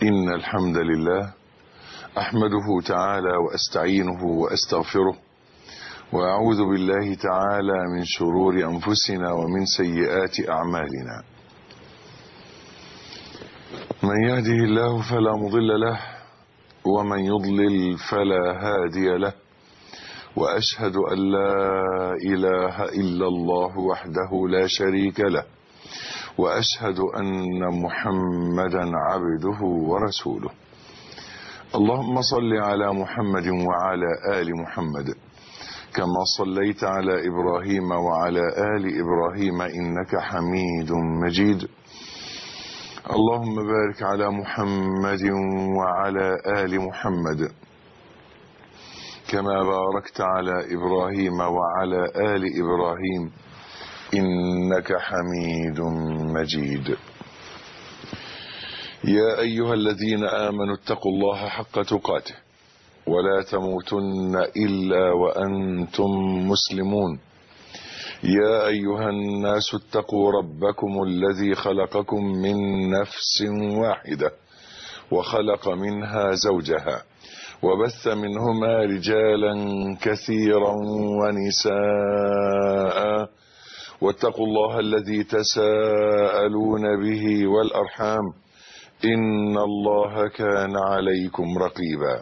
إن الحمد لله أحمده تعالى وأستعينه وأستغفره وأعوذ بالله تعالى من شرور أنفسنا ومن سيئات أعمالنا. من يهده الله فلا مضل له ومن يضلل فلا هادي له، وأشهد أن لا إله إلا الله وحده لا شريك له، وأشهد أن محمدا عبده ورسوله. اللهم صل على محمد وعلى آل محمد كما صليت على إبراهيم وعلى آل إبراهيم إنك حميد مجيد. اللهم بارك على محمد وعلى آل محمد كما باركت على إبراهيم وعلى آل إبراهيم إنك حميد مجيد. يا أيها الذين آمنوا اتقوا الله حق تقاته ولا تموتن إلا وأنتم مسلمون. يا أيها الناس اتقوا ربكم الذي خلقكم من نفس واحدة وخلق منها زوجها وبث منهما رجالا كثيرا ونساء، واتقوا الله الذي تساءلون به والأرحام إن الله كان عليكم رقيبا.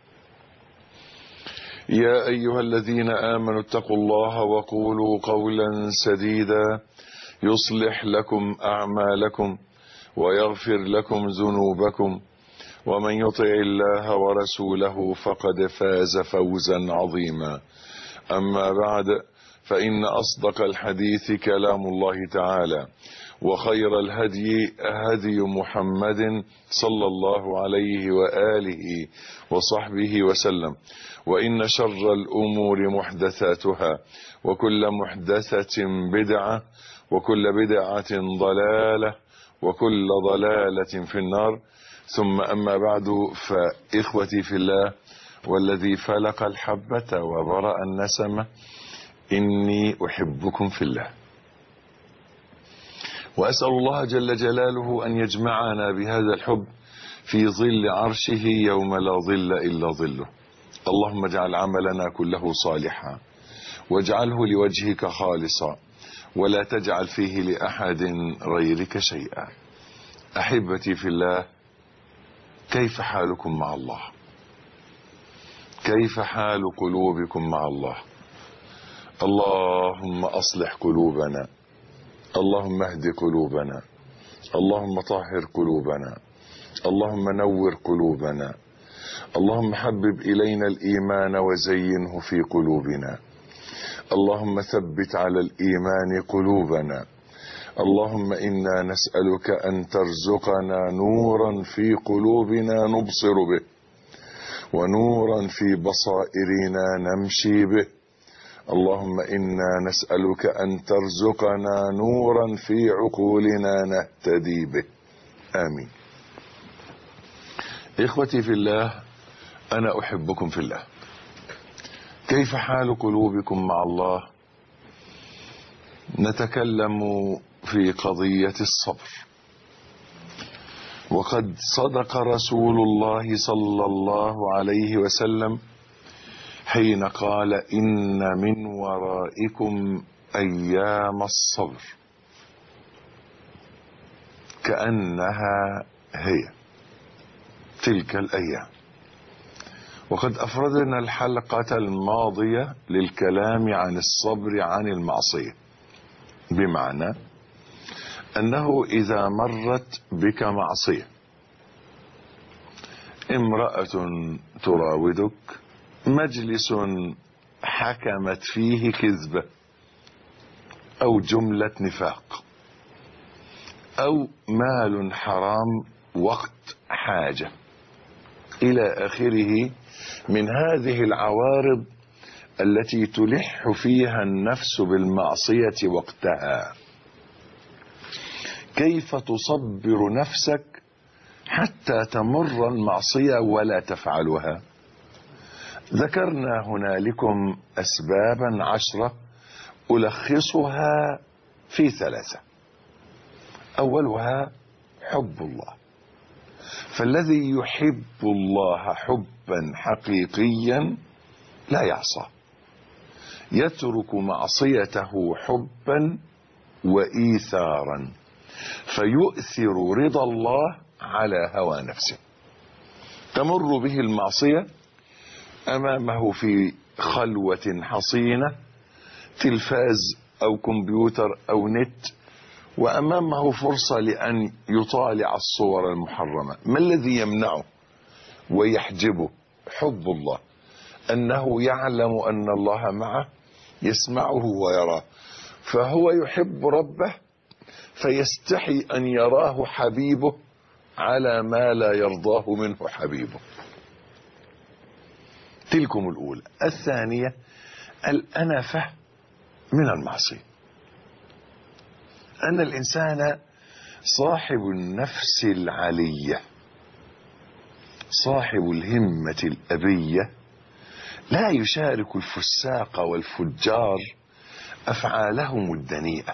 يا أيها الذين آمنوا اتقوا الله وقولوا قولا سديدا يصلح لكم أعمالكم ويغفر لكم ذنوبكم، ومن يطع الله ورسوله فقد فاز فوزا عظيما. أما بعد، فإن أصدق الحديث كلام الله تعالى، وخير الهدي هدي محمد صلى الله عليه وآله وصحبه وسلم، وإن شر الأمور محدثاتها، وكل محدثة بدعة، وكل بدعة ضلالة، وكل ضلالة في النار. ثم أما بعد، فإخوتي في الله والذي فلق الحبة وبرأ النسمة، إني أحبكم في الله، وأسأل الله جل جلاله أن يجمعنا بهذا الحب في ظل عرشه يوم لا ظل إلا ظله. اللهم اجعل عملنا كله صالحا واجعله لوجهك خالصا ولا تجعل فيه لأحد غيرك شيئا. أحبتي في الله، كيف حالكم مع الله؟ كيف حال قلوبكم مع الله؟ اللهم أصلح قلوبنا، اللهم اهد قلوبنا، اللهم طهر قلوبنا، اللهم نور قلوبنا، اللهم حبب إلينا الإيمان وزينه في قلوبنا، اللهم ثبت على الإيمان قلوبنا. اللهم إنا نسألك أن ترزقنا نورا في قلوبنا نبصر به، ونورا في بصائرنا نمشي به. اللهم إنا نسألك أن ترزقنا نورا في عقولنا نهتدي به. آمين. إخوتي في الله، أنا أحبكم في الله. كيف حال قلوبكم مع الله؟ نتكلم في قضية الصبر، وقد صدق رسول الله صلى الله عليه وسلم حين قال: إن من ورائكم أيام الصبر كأنها هي تلك الأيام. وقد أفردنا الحلقة الماضية للكلام عن الصبر عن المعصية، بمعنى أنه إذا مرت بك معصية، امرأة تراودك، مجلس حكمت فيه كذبة أو جملة نفاق، أو مال حرام وقت حاجة، إلى آخره من هذه العوارض التي تلح فيها النفس بالمعصية وقتها. كيف تصبر نفسك حتى تمر المعصية ولا تفعلها؟ ذكرنا هنالكم أسبابا 10 ألخصها في 3. أولها حب الله، فالذي يحب الله حبا حقيقيا لا يعصى، يترك معصيته حبا وإيثارا، فيؤثر رضا الله على هوى نفسه. تمر به المعصية أمامه في خلوة حصينة، تلفاز أو كمبيوتر أو نت، وأمامه فرصة لأن يطالع الصور المحرمة. ما الذي يمنعه ويحجبه؟ حب الله، أنه يعلم أن الله معه، يسمعه ويراه، فهو يحب ربه فيستحي أن يراه حبيبه على ما لا يرضاه منه حبيبه. تلكم الأولى. الثانية الأنفة من المعصية، أن الإنسان صاحب النفس العلية صاحب الهمة الأبية لا يشارك الفساق والفجار أفعالهم الدنيئة،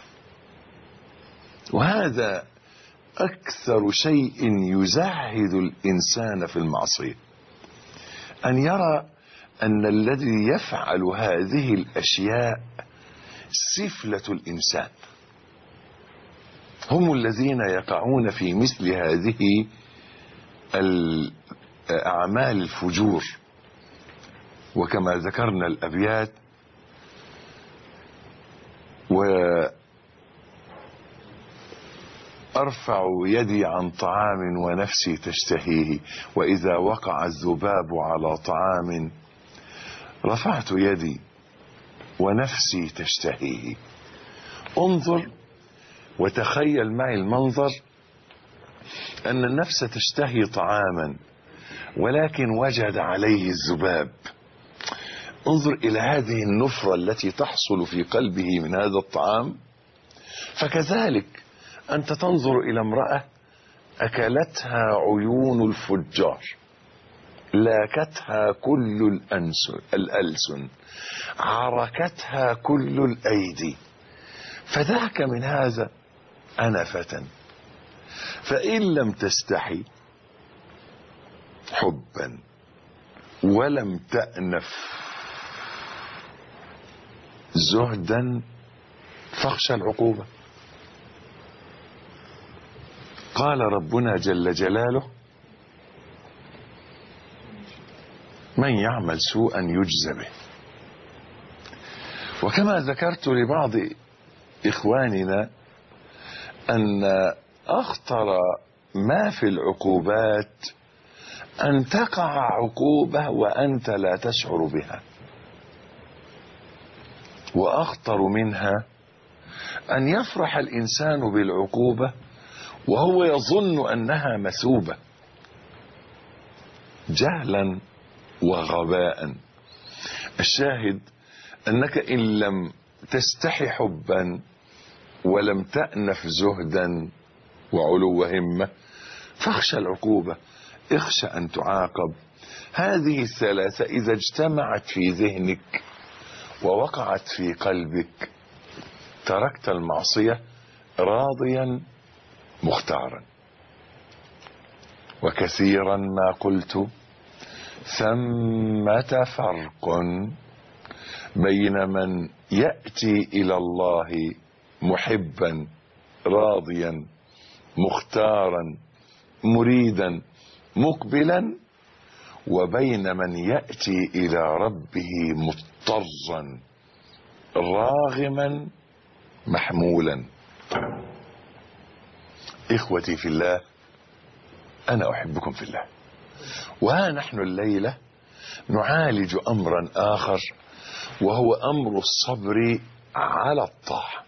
وهذا أكثر شيء يزهد الإنسان في المعصية، أن يرى أن الذي يفعل هذه الأشياء سفلة الإنسان، هم الذين يقعون في مثل هذه أعمال الفجور. وكما ذكرنا الأبيات: وأرفع يدي عن طعام ونفسي تشتهيه، وإذا وقع الذباب على طعام رفعت يدي ونفسي تشتهيه. انظر وتخيل معي المنظر، أن النفس تشتهي طعاما ولكن وجد عليه الذباب. انظر إلى هذه النفرة التي تحصل في قلبه من هذا الطعام. فكذلك أنت تنظر إلى امرأة أكلتها عيون الفجار، لاكتها كل الألسن، عركتها كل الأيدي، فذاك من هذا أنفة. فإن لم تستحي حبا ولم تأنف زهدا فاخشى العقوبة. قال ربنا جل جلاله: من يعمل سوءا يجزى به. وكما ذكرت لبعض إخواننا أن أخطر ما في العقوبات أن تقع عقوبة وأنت لا تشعر بها، وأخطر منها أن يفرح الإنسان بالعقوبة وهو يظن أنها مثوبة، جهلا وغباء. الشاهد أنك إن لم تستحي حبا ولم تأنف زهدا وعلو همة فاخشى العقوبة، اخشى أن تعاقب. هذه الثلاثة إذا اجتمعت في ذهنك ووقعت في قلبك تركت المعصية راضيا مختارا. وكثيرا ما قلت: ثمة فرق بين من يأتي إلى الله محبا راضيا مختارا مريدا مقبلا، وبين من يأتي إلى ربه مضطرا راغما محمولا. إخوتي في الله، أنا أحبكم في الله، وها نحن الليلة نعالج أمرا آخر، وهو أمر الصبر على الطاعة.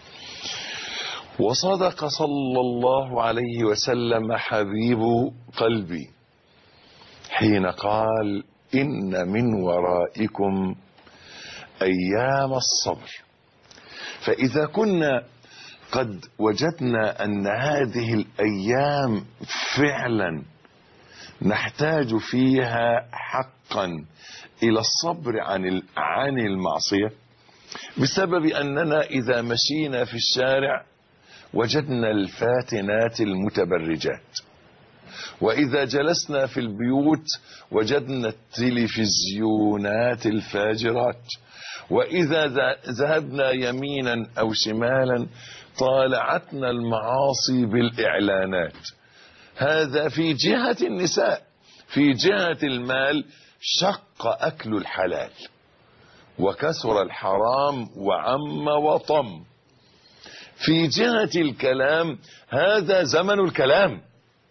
وصدق صلى الله عليه وسلم حبيب قلبي حين قال: إن من ورائكم أيام الصبر. فإذا كنا قد وجدنا أن هذه الأيام فعلا نحتاج فيها حقا إلى الصبر عن المعصية، بسبب أننا إذا مشينا في الشارع وجدنا الفاتنات المتبرجات، وإذا جلسنا في البيوت وجدنا التلفزيونات الفاجرات، وإذا ذهبنا يمينا أو شمالا طالعتنا المعاصي بالإعلانات. هذا في جهة النساء. في جهة المال شق أكل الحلال وكثر الحرام وعم وطم. في جهة الكلام هذا زمن الكلام،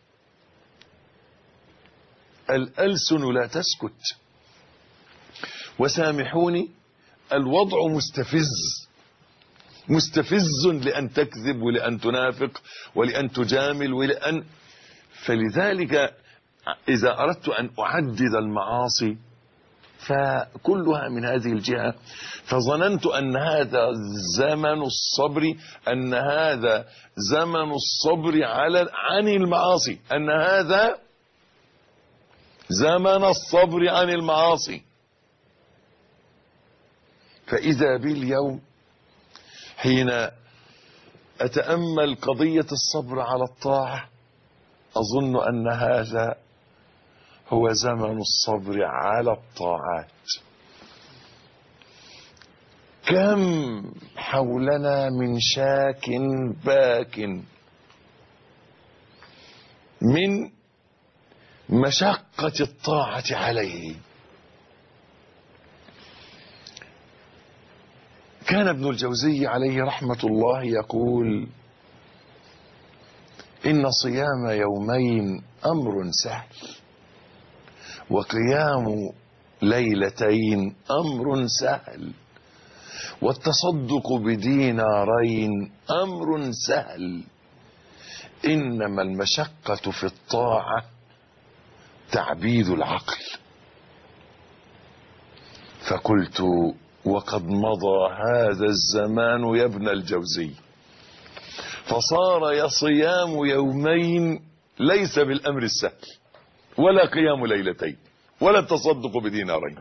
الألسن لا تسكت. وسامحوني الوضع مستفز لأن تكذب ولأن تنافق ولأن تجامل فلذلك إذا أردت أن أعدد المعاصي فكلها من هذه الجهة. فظننت أن هذا زمن الصبر، أن هذا زمن الصبر عن المعاصي، أن هذا زمن الصبر عن المعاصي. فإذا باليوم حين أتأمل قضية الصبر على الطاعة أظن أن هذا هو زمن الصبر على الطاعات. كم حولنا من شاك باك من مشقة الطاعة عليه. كان ابن الجوزي عليه رحمة الله يقول: إن صيام يومين أمر سهل، وقيام ليلتين أمر سهل، والتصدق بدينارين أمر سهل، إنما المشقة في الطاعة تعبيد العقل. فقلت: وقد مضى هذا الزمان يا ابن الجوزي، فصار صيام يومين ليس بالأمر السهل، ولا قيام ليلتين، ولا التصدق بدينارين.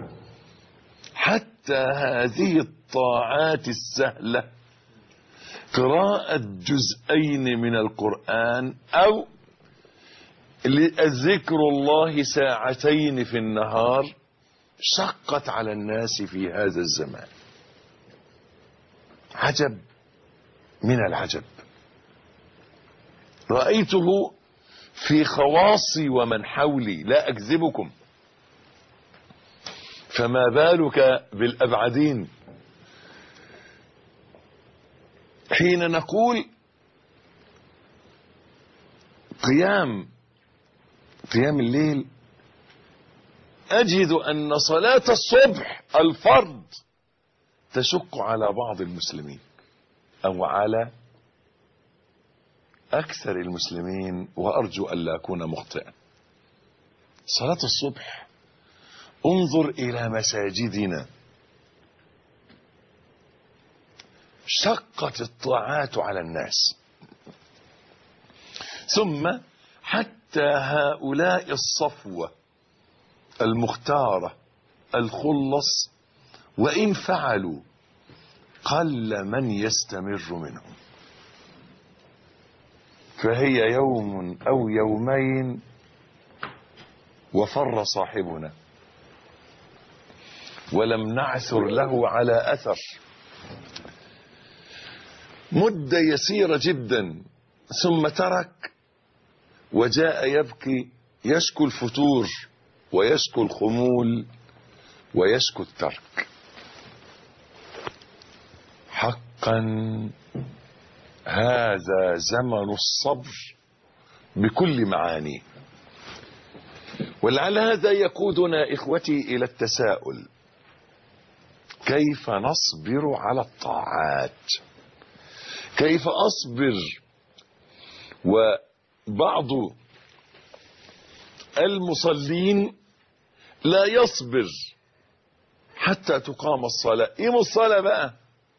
حتى هذه الطاعات السهلة، قراءة جزئين من القرآن أو ذكر الله ساعتين في النهار، شقت على الناس في هذا الزمان. عجب من العجب، رأيته في خواصي ومن حولي، لا أكذبكم، فما بالك بالأبعدين. حين نقول قيام الليل، أجد أن صلاة الصبح الفرض تشق على بعض المسلمين أو على أكثر المسلمين، وأرجو أن لا أكون مخطئا. صلاة الصبح، انظر إلى مساجدنا، شقت الطاعات على الناس. ثم حتى هؤلاء الصفوة المختارة الخلص، وإن فعلوا قل من يستمر منهم، فهي يوم أو يومين وفر صاحبنا، ولم نعثر له على أثر. مدة يسيرة جدا ثم ترك، وجاء يبكي، يشكو الفتور ويشكو الخمول ويشكو الترك. حقا هذا زمن الصبر بكل معانيه. ولعل هذا يقودنا إخوتي إلى التساؤل: كيف نصبر على الطاعات؟ كيف أصبر وبعض المصلين لا يصبر حتى تقام الصلاة؟ قيموا الصلاة بقى،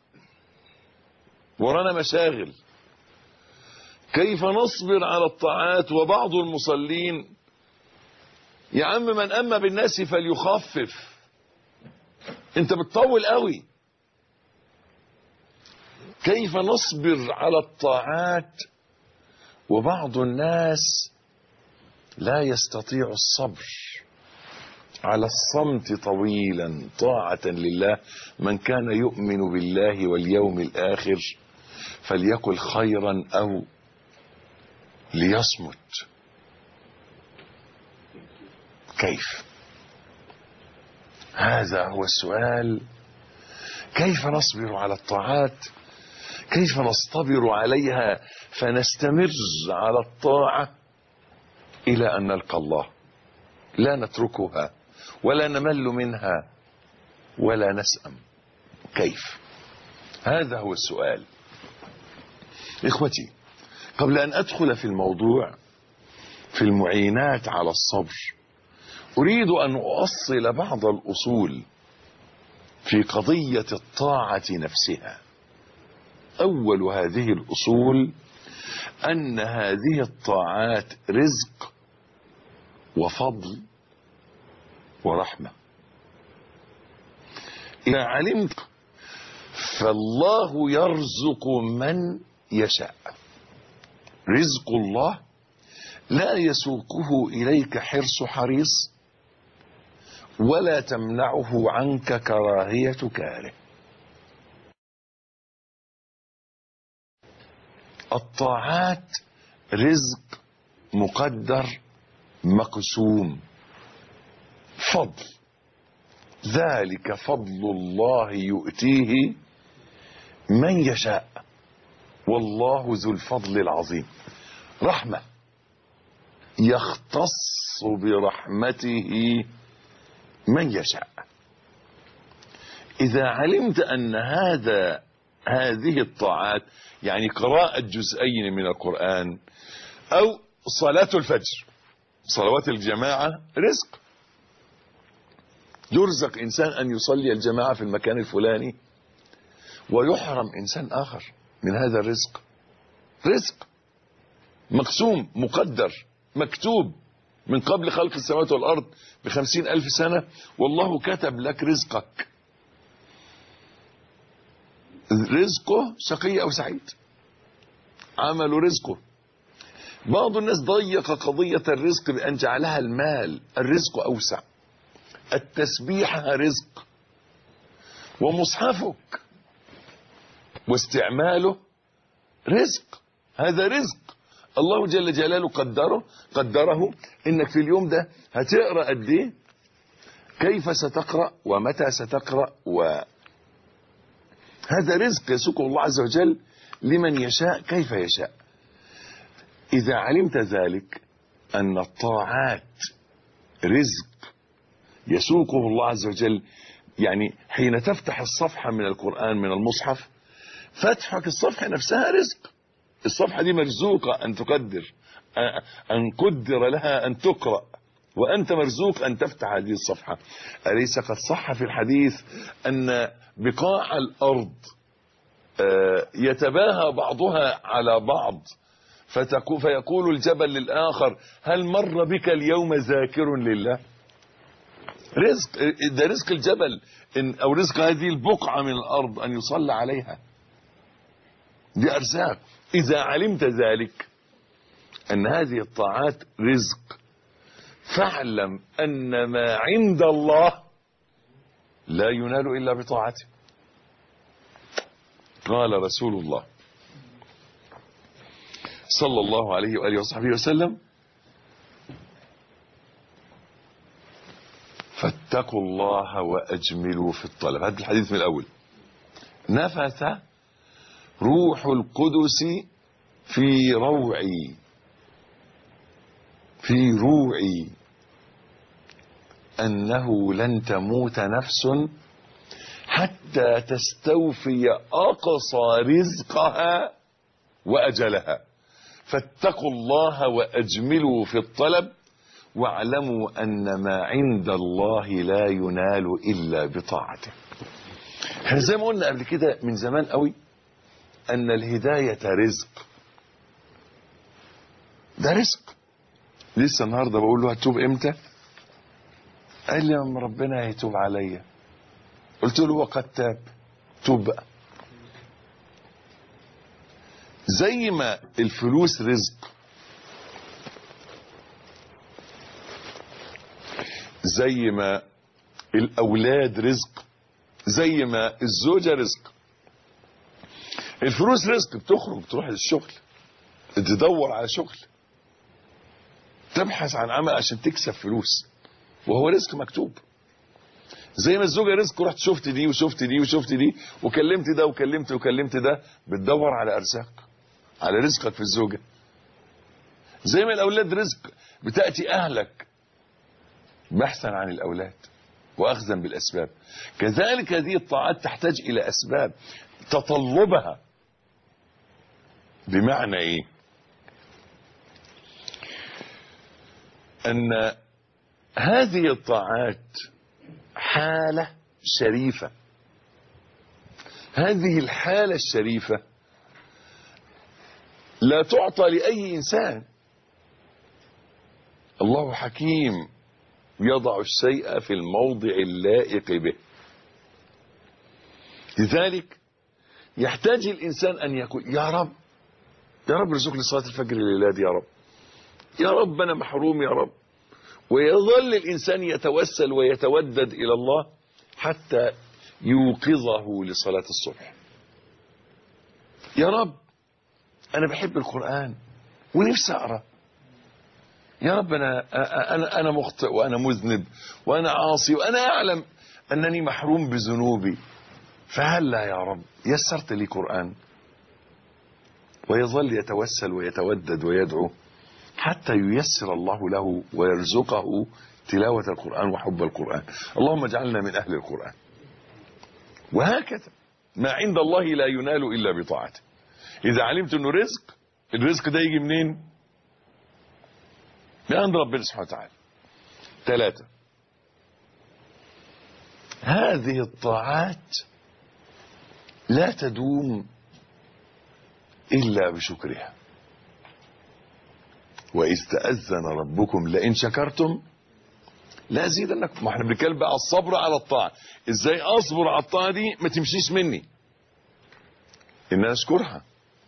ورانا مشاغل. كيف نصبر على الطاعات وبعض المصلين يا عم من أما بالناس فليخفف، انت بتطول قوي. كيف نصبر على الطاعات وبعض الناس لا يستطيع الصبر على الصمت طويلا طاعة لله. من كان يؤمن بالله واليوم الآخر فليقل خيرا أو ليصمت. كيف؟ هذا هو السؤال. كيف نصبر على الطاعات؟ كيف نصطبر عليها فنستمر على الطاعة إلى أن نلقى الله، لا نتركها ولا نمل منها ولا نسأم؟ كيف؟ هذا هو السؤال. إخوتي، قبل أن أدخل في الموضوع في المعينات على الصبر، أريد أن أؤصل بعض الأصول في قضية الطاعة نفسها. أول هذه الأصول أن هذه الطاعات رزق وفضل ورحمة. إذا علمت فالله يرزق من يشاء. رزق الله لا يسوقه إليك حرص حريص ولا تمنعه عنك كراهية كاره. الطاعات رزق مقدر مقسوم، فضل، ذلك فضل الله يؤتيه من يشاء والله ذو الفضل العظيم. رحمة، يختص برحمته من يشاء. إذا علمت أن هذه الطاعات، يعني قراءة جزئين من القرآن أو صلاة الفجر، صلوات الجماعة رزق. يرزق إنسان أن يصلي الجماعة في المكان الفلاني ويحرم إنسان آخر من هذا الرزق. رزق مقسوم مقدر مكتوب من قبل خلق السماوات والأرض ب50,000 سنة، والله كتب لك رزقك. رزقه شقي أو سعيد، عمل رزقه. بعض الناس ضيق قضية الرزق بأن جعلها المال. الرزق أوسع. التسبيحة رزق، ومصحفك واستعماله رزق. هذا رزق الله جل جلاله قدره انك في اليوم ده هتقرأ قد ايه، كيف ستقرأ ومتى ستقرأ، وهذا رزق يسوقه الله عز وجل لمن يشاء كيف يشاء. إذا علمت ذلك أن الطاعات رزق يسوقه الله عز وجل، يعني حين تفتح الصفحة من القرآن من المصحف، فتحك الصفحة نفسها رزق. الصفحة دي مرزوقة أن تقدر، أن قدر لها أن تقرأ، وأنت مرزوق أن تفتح هذه الصفحة. أليس قد صح في الحديث أن بقاع الأرض يتباهى بعضها على بعض، فيقول الجبل للآخر هل مر بك اليوم ذاكر لله؟ رزق، ده رزق الجبل أو رزق هذه البقعة من الأرض أن يصلى عليها. دي أرزاق. إذا علمت ذلك أن هذه الطاعات رزق، فاعلم أن ما عند الله لا ينال إلا بطاعته. قال رسول الله صلى الله عليه وآله وصحبه وسلم فاتقوا الله وأجملوا في الطلب. هذا الحديث من الأول. نفث روح القدس في روعي أنه لن تموت نفس حتى تستوفي أقصى رزقها وأجلها. فاتقوا الله وأجملوا في الطلب واعلموا أن ما عند الله لا ينال إلا بطاعته. احنا زي ما قلنا قبل كده من زمان قوي أن الهداية رزق. ده رزق. لسه النهارده بقول له هتوب امتى؟ قال لي أما ربنا هيتوب عليا. قلت له وقد تاب، توب بقى. زي ما الفلوس رزق زي ما الأولاد رزق، زي ما الزوجة رزق. الفلوس رزق، بتخرج تروح للشغل، تدور على شغل، تبحث عن عمل عشان تكسب فلوس، وهو رزق مكتوب. زي ما الزوجة رزق، رحت شفت دي وشفت دي وشفت دي وكلمت ده وكلمت ده، بتدور على أرزاق، على رزقك في الزوجة. زي ما الأولاد رزق، بتأتي أهلك بحثا عن الأولاد وأخذا بالأسباب. كذلك هذه الطاعات تحتاج إلى أسباب تطلبها. بمعنى إيه؟ أن هذه الطاعات حالة شريفة. هذه الحالة الشريفة لا تعطى لأي إنسان. الله حكيم يضع الشيء في الموضع اللائق به. لذلك يحتاج الإنسان أن يقول يا رب، يا رب ارزقني صلاة الفجر لليلاد، يا رب، يا رب أنا محروم، يا رب. ويظل الإنسان يتوسل ويتودد إلى الله حتى يوقظه لصلاة الصبح. يا رب أنا بحب القرآن ونفسي أقرأ، يا رب أنا مخطئ وأنا مذنب وأنا عاصي وأنا أعلم أنني محروم بذنوبي، فهلا يا رب يسرت لي قرآن. ويظل يتوسل ويتودد ويدعو حتى ييسر الله له ويرزقه تلاوة القرآن وحب القرآن. اللهم اجعلنا من أهل القرآن. وهكذا ما عند الله لا ينال إلا بطاعته. إذا علمت أنه رزق، الرزق ده يجي منين؟ من عند ربنا سبحانه وتعالى. 3، هذه الطاعات لا تدوم إلا بشكرها. وإذ تأذن ربكم لئن شكرتم لأزيدنكم. ما احنا بنتكلم بقى الصبر على الطاعة. ازاي اصبر على الطاعة دي ما تمشيش مني؟ ان انا اشكرها.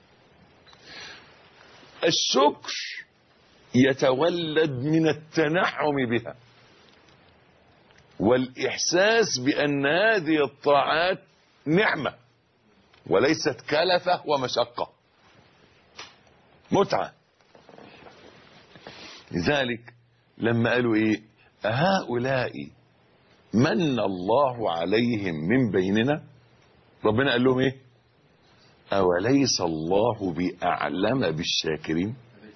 الشكر يتولد من التنعم بها والإحساس بأن هذه الطاعات نعمة وليست كلفة ومشقة، متعة. لذلك لما قالوا ايه هؤلاء من الله عليهم من بيننا، ربنا قال لهم ايه؟ أوليس الله بأعلم بالشاكرين؟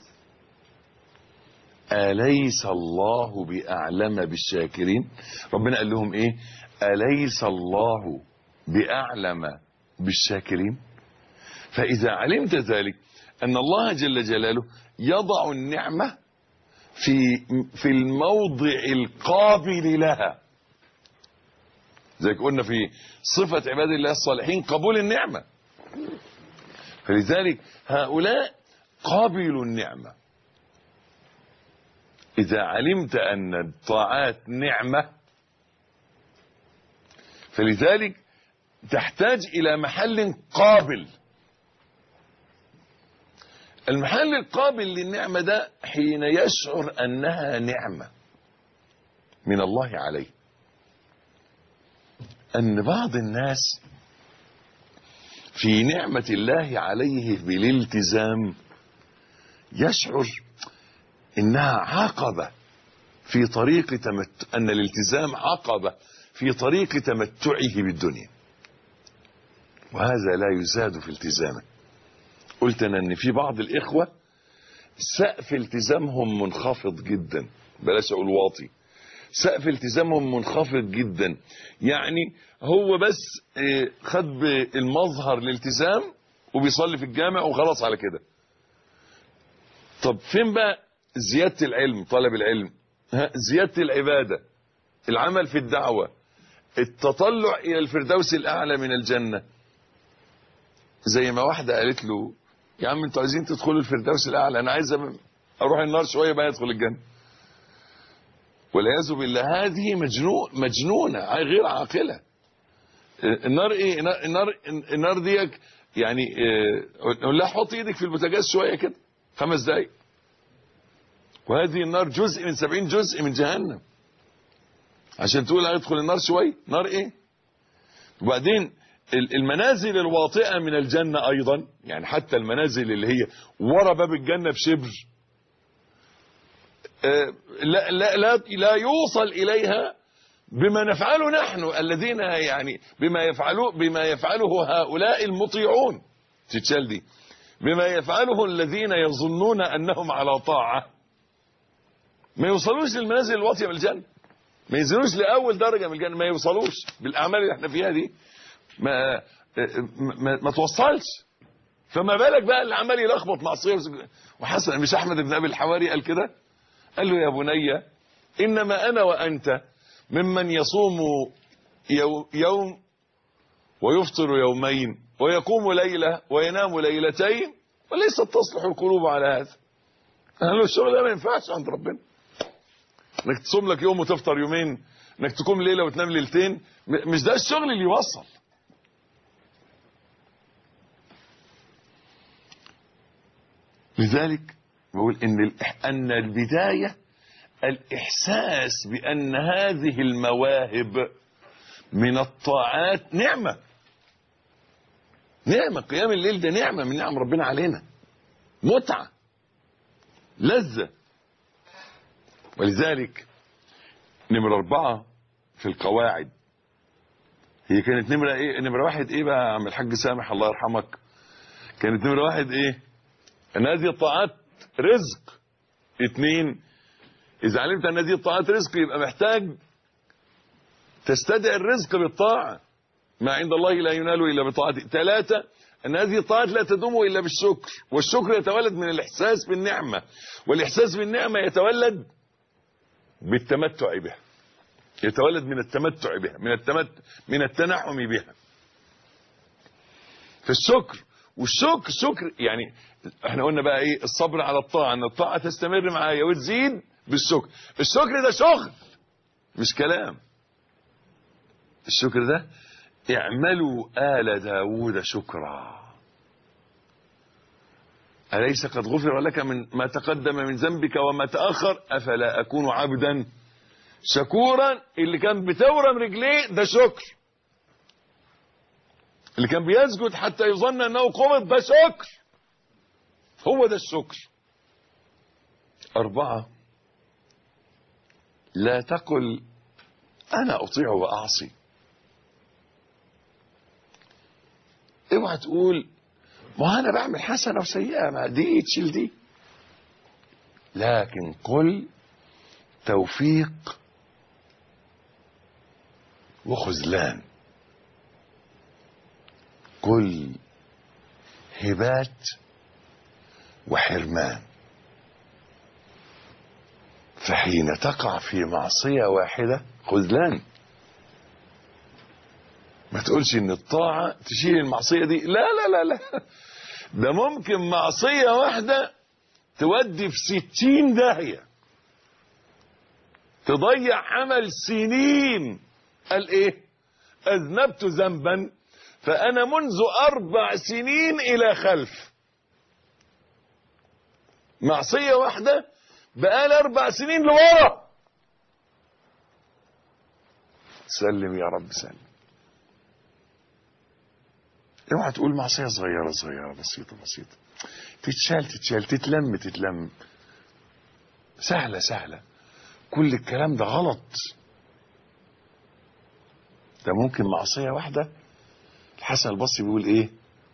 أليس الله بأعلم بالشاكرين؟ ربنا قال لهم ايه؟ أليس الله بأعلم بالشاكرين؟ فإذا علمت ذلك أن الله جل جلاله يضع النعمة في الموضع القابل لها، زي قلنا في صفة عباد الله الصالحين قبول النعمة. فلذلك هؤلاء قابلوا النعمة. إذا علمت أن الطاعات نعمة فلذلك تحتاج إلى محل قابل. المحل القابل للنعمة ده حين يشعر أنها نعمة من الله عليه. أن بعض الناس في نعمة الله عليه بالالتزام يشعر إنها عقبة في طريق أن الالتزام عقبة في طريق تمتعه بالدنيا، وهذا لا يزاد في التزامه. قلت أنا أن في بعض الإخوة سقف التزامهم منخفض جدا، بلاش أقول واطي، سقف التزامهم منخفض جدا. يعني هو بس خد بالمظهر الالتزام وبيصلي في الجامع وخلاص على كده. طب فين بقى زيادة العلم، طلب العلم، زيادة العبادة، العمل في الدعوة، التطلع إلى الفردوس الأعلى من الجنة؟ زي ما واحدة قالت له يا عم انتوا عايزين تدخلوا الفردوس الأعلى، أنا عايز أروح النار شوية بقى يدخل الجنة. والعياذ بالله هذه مجنونة غير عاقلة. النار ايه؟ النار ديك يعني نقول لها حط ايدك في البوتاجاز شوية كده 5 دقايق، وهذه النار جزء من 70 جزء من جهنم. عشان تقول هيدخل النار شويه؟ نار ايه؟ وبعدين المنازل الواطئه من الجنه ايضا، يعني حتى المنازل اللي هي ورا باب الجنه بشبر لا يوصل اليها بما نفعله نحن الذين يعني بما يفعله هؤلاء المطيعون. تتشال دي بما يفعله الذين يظنون انهم على طاعه، ما يوصلوش للمنازل الواطيه من الجنه، ما ينزلوش لاول درجه من الجنه، ما يوصلوش بالاعمال اللي احنا فيها دي، ما توصلش. فما بالك بقى اللي عمال يلخبط معصيه وحسن. مش احمد بن ابي الحواري قال كده؟ قال له يا بني انما انا وانت ممن يصوم يوم ويفطر يومين ويقوم ليله وينام ليلتين وليست تصلح القلوب على هذا. قال له الشغل ده ما ينفعش عند ربنا، انك تصوم لك يوم وتفطر يومين، انك تقوم ليله وتنام ليلتين، مش ده الشغل اللي يوصل. لذلك بقول ان البدايه الاحساس بان هذه المواهب من الطاعات نعمه. قيام الليل ده نعمه من نعم ربنا علينا، متعه، لذه. ولذلك نمرة 4 في القواعد، هي كانت نمرة ايه؟ نمرة 1 ايه بقى يا عم الحاج سامح الله يرحمك؟ كانت نمرة 1 ايه؟ ان هذه الطاعات رزق. 2 اذا علمت ان هذه الطاعات رزق يبقى محتاج تستدعي الرزق بالطاعة، ما عند الله لا ينال الا بطاعته. 3 ان هذه الطاعات لا تدوم الا بالشكر، والشكر يتولد من الاحساس بالنعمة، والاحساس بالنعمة يتولد بالتمتع بها، يتولد من التمتع بها، من التنعم بها. في الشكر، والشكر يعني احنا قلنا بقى ايه؟ الصبر على الطاعة، ان الطاعة تستمر معايا وتزيد بالشكر. الشكر ده شغل مش كلام. الشكر ده اعملوا آل داود شكرا أليس قد غفر لك من ما تقدم من ذنبك وما تأخر أفلا أكون عبدا شكورا. اللي كان بتورم رجليه ده شكر، اللي كان بيسجد حتى يظن أنه قبض ده شكر، هو ده الشكر. 4 لا تقل أنا أطيع وأعصي. اوعى تقول ما أنا بعمل حسنة وسيئة، ما دي تشيل دي، لكن قل توفيق وخذلان، قل هبات وحرمان. فحين تقع في معصية واحدة خذلان. ما تقولش ان الطاعة تشيل المعصية دي، لا لا لا لا، ده ممكن معصية واحدة تودي في 60 داهية، تضيع عمل سنين. قال ايه؟ اذنبت ذنبا فانا منذ 4 سنين الى خلف. معصية واحدة بقال 4 سنين لورا. سلم يا رب سلم. اوعى تقول معصية صغيرة بسيطة تتشال تتلم سهلة. كل الكلام ده غلط. ده ممكن معصية واحدة. الحسن البصري بيقول ايه؟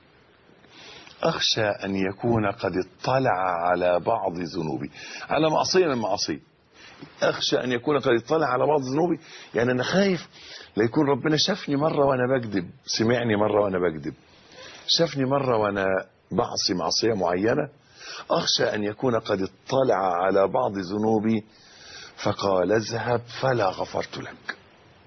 اخشى ان يكون قد اطلع على بعض ذنوبي، على معصية من معاصي. اخشى ان يكون قد اطلع على بعض ذنوبي، يعني انا خايف لا يكون ربنا شافني مرة وانا بكذب، سمعني مرة وانا بكذب، شافني مرة وانا بعصي معصية معينة. اخشى ان يكون قد اطلع على بعض ذنوبي فقال اذهب فلا غفرت لك.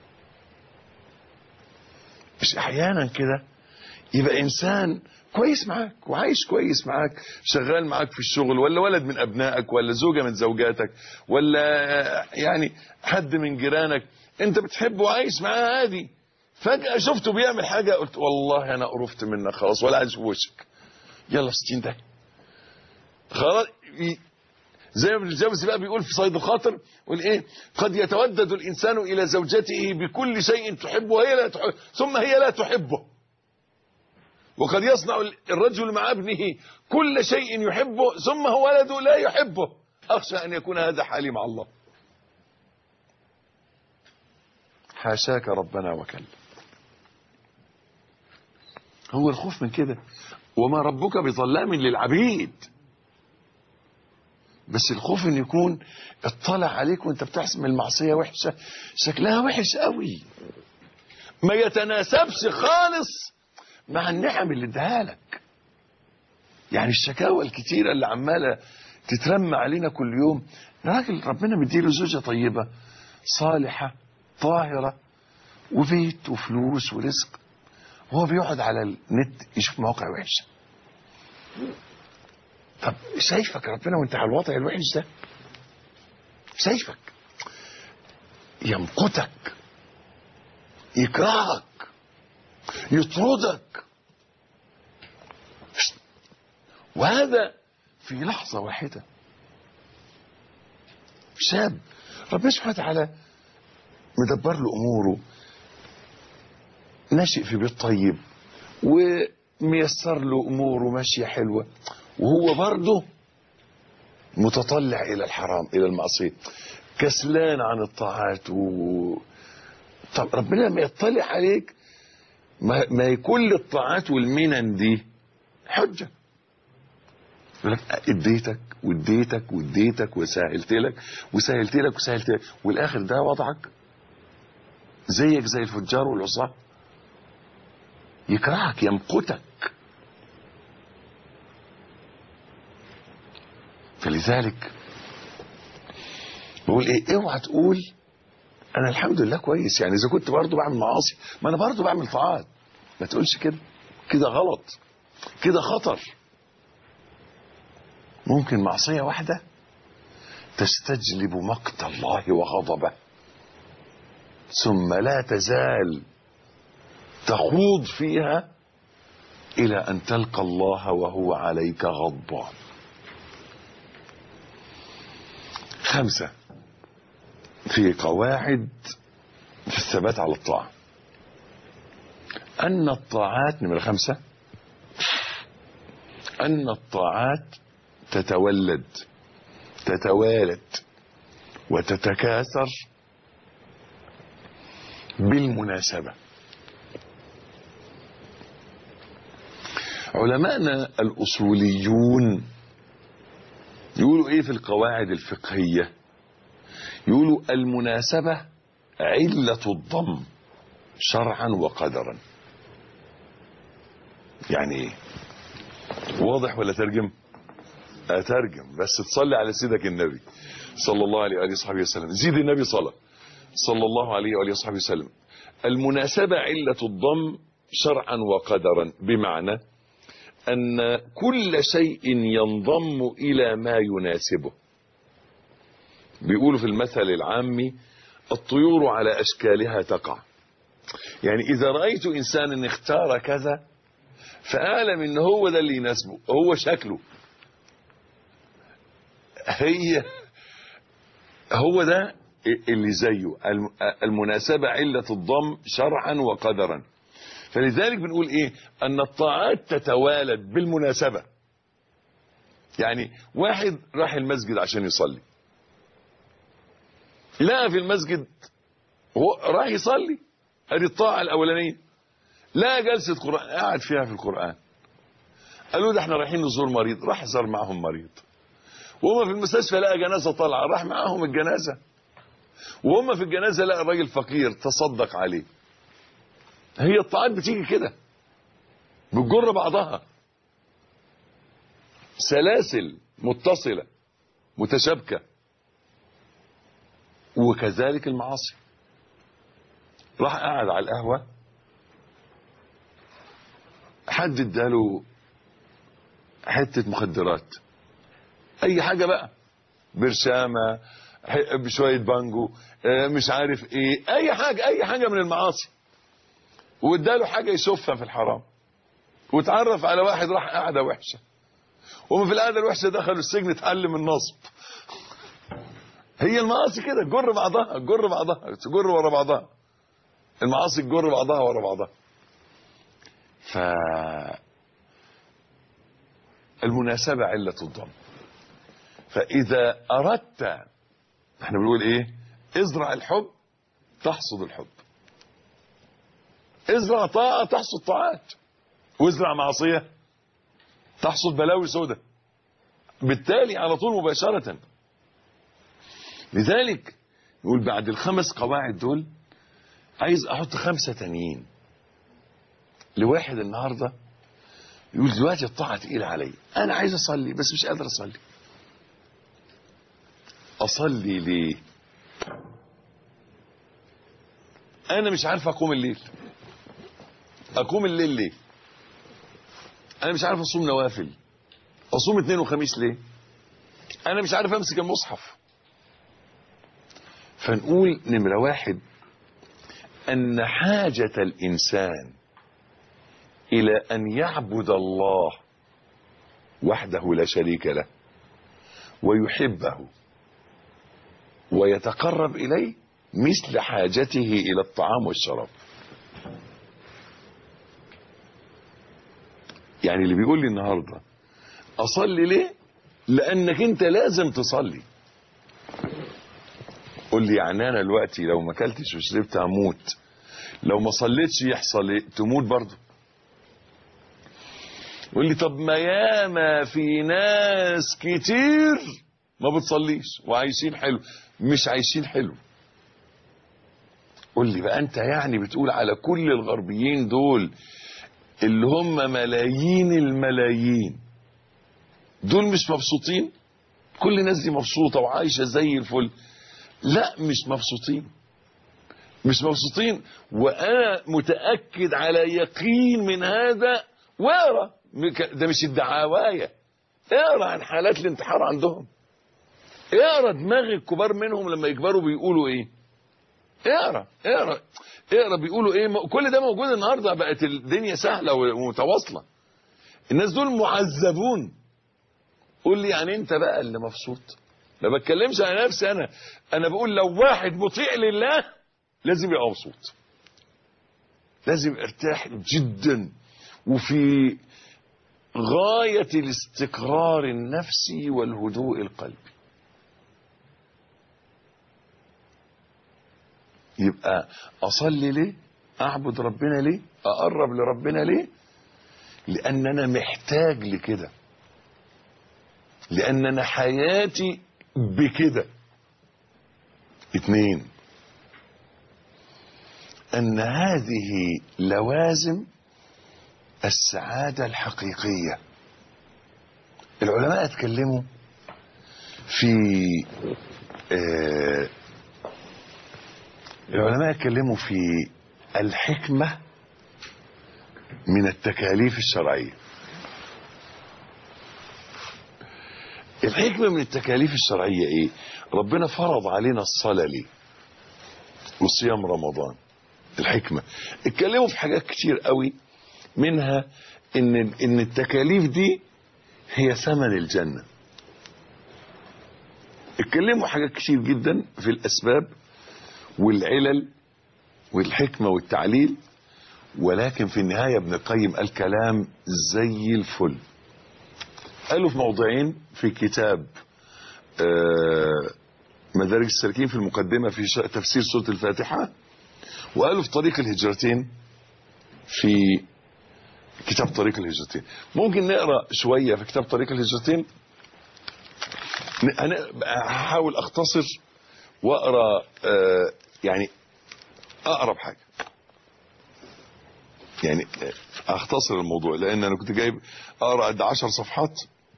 مش احيانا كده يبقى انسان كويس معاك وعايش كويس معاك، شغال معاك في الشغل، ولا ولد من ابنائك، ولا زوجة من زوجاتك، ولا يعني حد من جيرانك انت بتحبه وعايش معاه عادي، فجأة شفته بيعمل حاجة قلت والله انا قرفت منك خلاص ولا عايز اشوف وشك، يلا 60 ده خلاص. زي ابن الجوزي بقى بيقول في صيد الخاطر، يقول ايه؟ قد يتودد الانسان الى زوجته بكل شيء تحبه وهي لا تحبه ثم هي لا تحبه، وقد يصنع الرجل مع ابنه كل شيء يحبه ثم هو ولده لا يحبه. اخشى ان يكون هذا حالي مع الله. حاشاك ربنا وكلا. هو الخوف من كده. وما ربك بظلام للعبيد، بس الخوف ان يكون اطلع عليك وانت بتحسم المعصية وحشة، شكلها وحش قوي، ما يتناسبش خالص مع النعم اللي اداها لك. يعني الشكاوى الكتيرة اللي عمالة تترمى علينا كل يوم، راجل ربنا مديله زوجة طيبة صالحة طاهرة وبيت وفلوس ورزق، هو بيقعد على النت يشوف مواقع وحشة. طب شايفك ربنا وانت على الوضع الوحش ده، شايفك يمقتك يكرهك يطردك، وهذا في لحظة واحدة. شاب ربنا سبحانه وتعالى مدبر له أموره، ناشئ في بيت طيب وميسر له أموره ماشية حلوة، وهو برضه متطلع إلى الحرام إلى المعصية، كسلان عن الطاعات طب ربنا لما يطلع عليك ما كل الطاعات والمنن دي حجة، يقول لك اديتك واديتك واديتك وسهلت لك وسهلت لك وسهلت لك، والاخر ده وضعك زيك زي الفجار والعصاة، يكرهك يمقتك. فلذلك بقول ايه، اوعى تقول انا الحمد لله كويس، يعني اذا كنت برضه بعمل معاصي ما انا برضه بعمل طاعات، ما تقولش كده، كده غلط، كده خطر. ممكن معصية واحدة تستجلب مقت الله وغضبه، ثم لا تزال تخوض فيها إلى أن تلقى الله وهو عليك غضبان. 5 في قواعد في الثبات على الطاعة، أن الطاعات نمرة 5 أن الطاعات تتوالد وتتكاثر بالمناسبة. علماءنا الأصوليون يقولوا ايه في القواعد الفقهية؟ يقولوا المناسبة علة الضم شرعا وقدرا. يعني ايه؟ واضح ولا ترجم؟ اترجم بس تصلي على سيدك النبي صلى الله عليه وآله وصحبه وسلم، زيد النبي صلى الله عليه وآله وصحبه وسلم. المناسبة علة الضم شرعا وقدرا، بمعنى أن كل شيء ينضم إلى ما يناسبه. بيقولوا في المثل العامي الطيور على أشكالها تقع، يعني إذا رأيت إنسانا اختار كذا فأعلم إن هو ده اللي يناسبه، هو شكله، هو ده اللي زيه. المناسبة علة الضم شرعا وقدرا. فلذلك بنقول ايه؟ ان الطاعات تتوالد بالمناسبة. يعني واحد راح المسجد عشان يصلي، لقى في المسجد هو راح يصلي، هذه الطاعة الاولانية، لقى جلسة قرآن قاعد فيها في القرآن، قالوا ده احنا رايحين نزور مريض، راح زار معهم مريض. وهم في المستشفى لقى جنازة طالعة، راح معاهم الجنازة. وهم في الجنازة لقى الراجل فقير، تصدق عليه. هي الطاعات بتيجي كده، بتجر بعضها، سلاسل متصلة متشابكة. وكذلك المعاصي. راح قاعد على القهوة، حد اداله حتة مخدرات، اي حاجة بقى، برشامة، بشوية بانجو، مش عارف ايه، اي حاجة من المعاصي، واداله حاجة يشوفها في الحرام، واتعرف على واحد راح قاعدة وحشة، وهم في القعده الوحشه دخلوا السجن اتعلم النصب. هي المعاصي كده تجر بعضها، تجر ورا بعضها، المعاصي تجر بعضها ورا بعضها. المناسبة علة الضم. فإذا أردت، احنا بنقول ايه؟ ازرع الحب تحصد الحب، ازرع طاعة تحصد طاعات، وازرع معصية تحصد بلاوي سودة، بالتالي على طول مباشرة. لذلك نقول بعد الخمس قواعد دول عايز احط 5 تانيين لواحد النهارده يقول دلوقتي الطاعة تقيلة علي، انا عايز اصلي بس مش قادر اصلي. اصلي ليه؟ انا مش عارف اقوم الليل. اقوم الليل ليه؟ انا مش عارف اصوم نوافل. اصوم اثنين وخميس ليه؟ انا مش عارف امسك المصحف. فنقول نمرة 1 ان حاجة الانسان الى ان يعبد الله وحده لا شريك له ويحبه ويتقرب اليه مثل حاجته الى الطعام والشراب. يعني اللي بيقول لي النهارده اصلي ليه؟ لانك انت لازم تصلي. قول لي يعني انا دلوقتي لو ما اكلتش وشربت هموت، لو ما صليتش يحصل ايه؟ تموت برضه. قول لي طب ما ياما في ناس كتير ما بتصليش وعايشين حلو. مش عايشين حلو. قول لي بقى انت يعني بتقول على كل الغربيين دول اللي هم ملايين الملايين دول مش مبسوطين؟ كل الناس دي مبسوطة وعايشة زي الفل. لا، مش مبسوطين، مش مبسوطين. وانا متأكد على يقين من هذا. واقرا، ده مش الدعاواية، اقرا عن حالات الانتحار عندهم، اقرا دماغ الكبار منهم لما يكبروا بيقولوا ايه، اقرا بيقولوا ايه. كل ده موجود النهارده، بقت الدنيا سهله ومتواصله. الناس دول معذبون. قول لي يعني انت بقى اللي مبسوط؟ ما بتكلمش على نفسي انا بقول لو واحد مطيع لله لازم يبقى مبسوط، لازم ارتاح جدا وفي غاية الاستقرار النفسي والهدوء القلبي. يبقى اصلي ليه؟ اعبد ربنا ليه؟ اقرب لربنا ليه؟ لان انا محتاج لكده، لان انا حياتي بكده. 2 ان هذه لوازم السعادة الحقيقية. العلماء اتكلموا في الحكمة من التكاليف الشرعية. الحكمة من التكاليف الشرعية ايه؟ ربنا فرض علينا الصلاة ليه؟ وصيام رمضان. الحكمة اتكلموا في حاجات كتير قوي، منها ان التكاليف دي هي ثمن الجنة. اتكلموا حاجات كتير جدا في الاسباب والعلل والحكمة والتعليل، ولكن في النهاية ابن القيم قال كلام زي الفل. قالوا في موضعين في كتاب مدارج السالكين في المقدمة في تفسير سورة الفاتحة، وقالوا في طريق الهجرتين في كتاب طريق الهجرتين. ممكن نقرأ شوية في كتاب طريق الهجرتين. هحاول اختصر واقرأ يعني اقرب حاجة، يعني اختصر الموضوع، لان انا كنت جايب اقرأ قد 10 صفحات،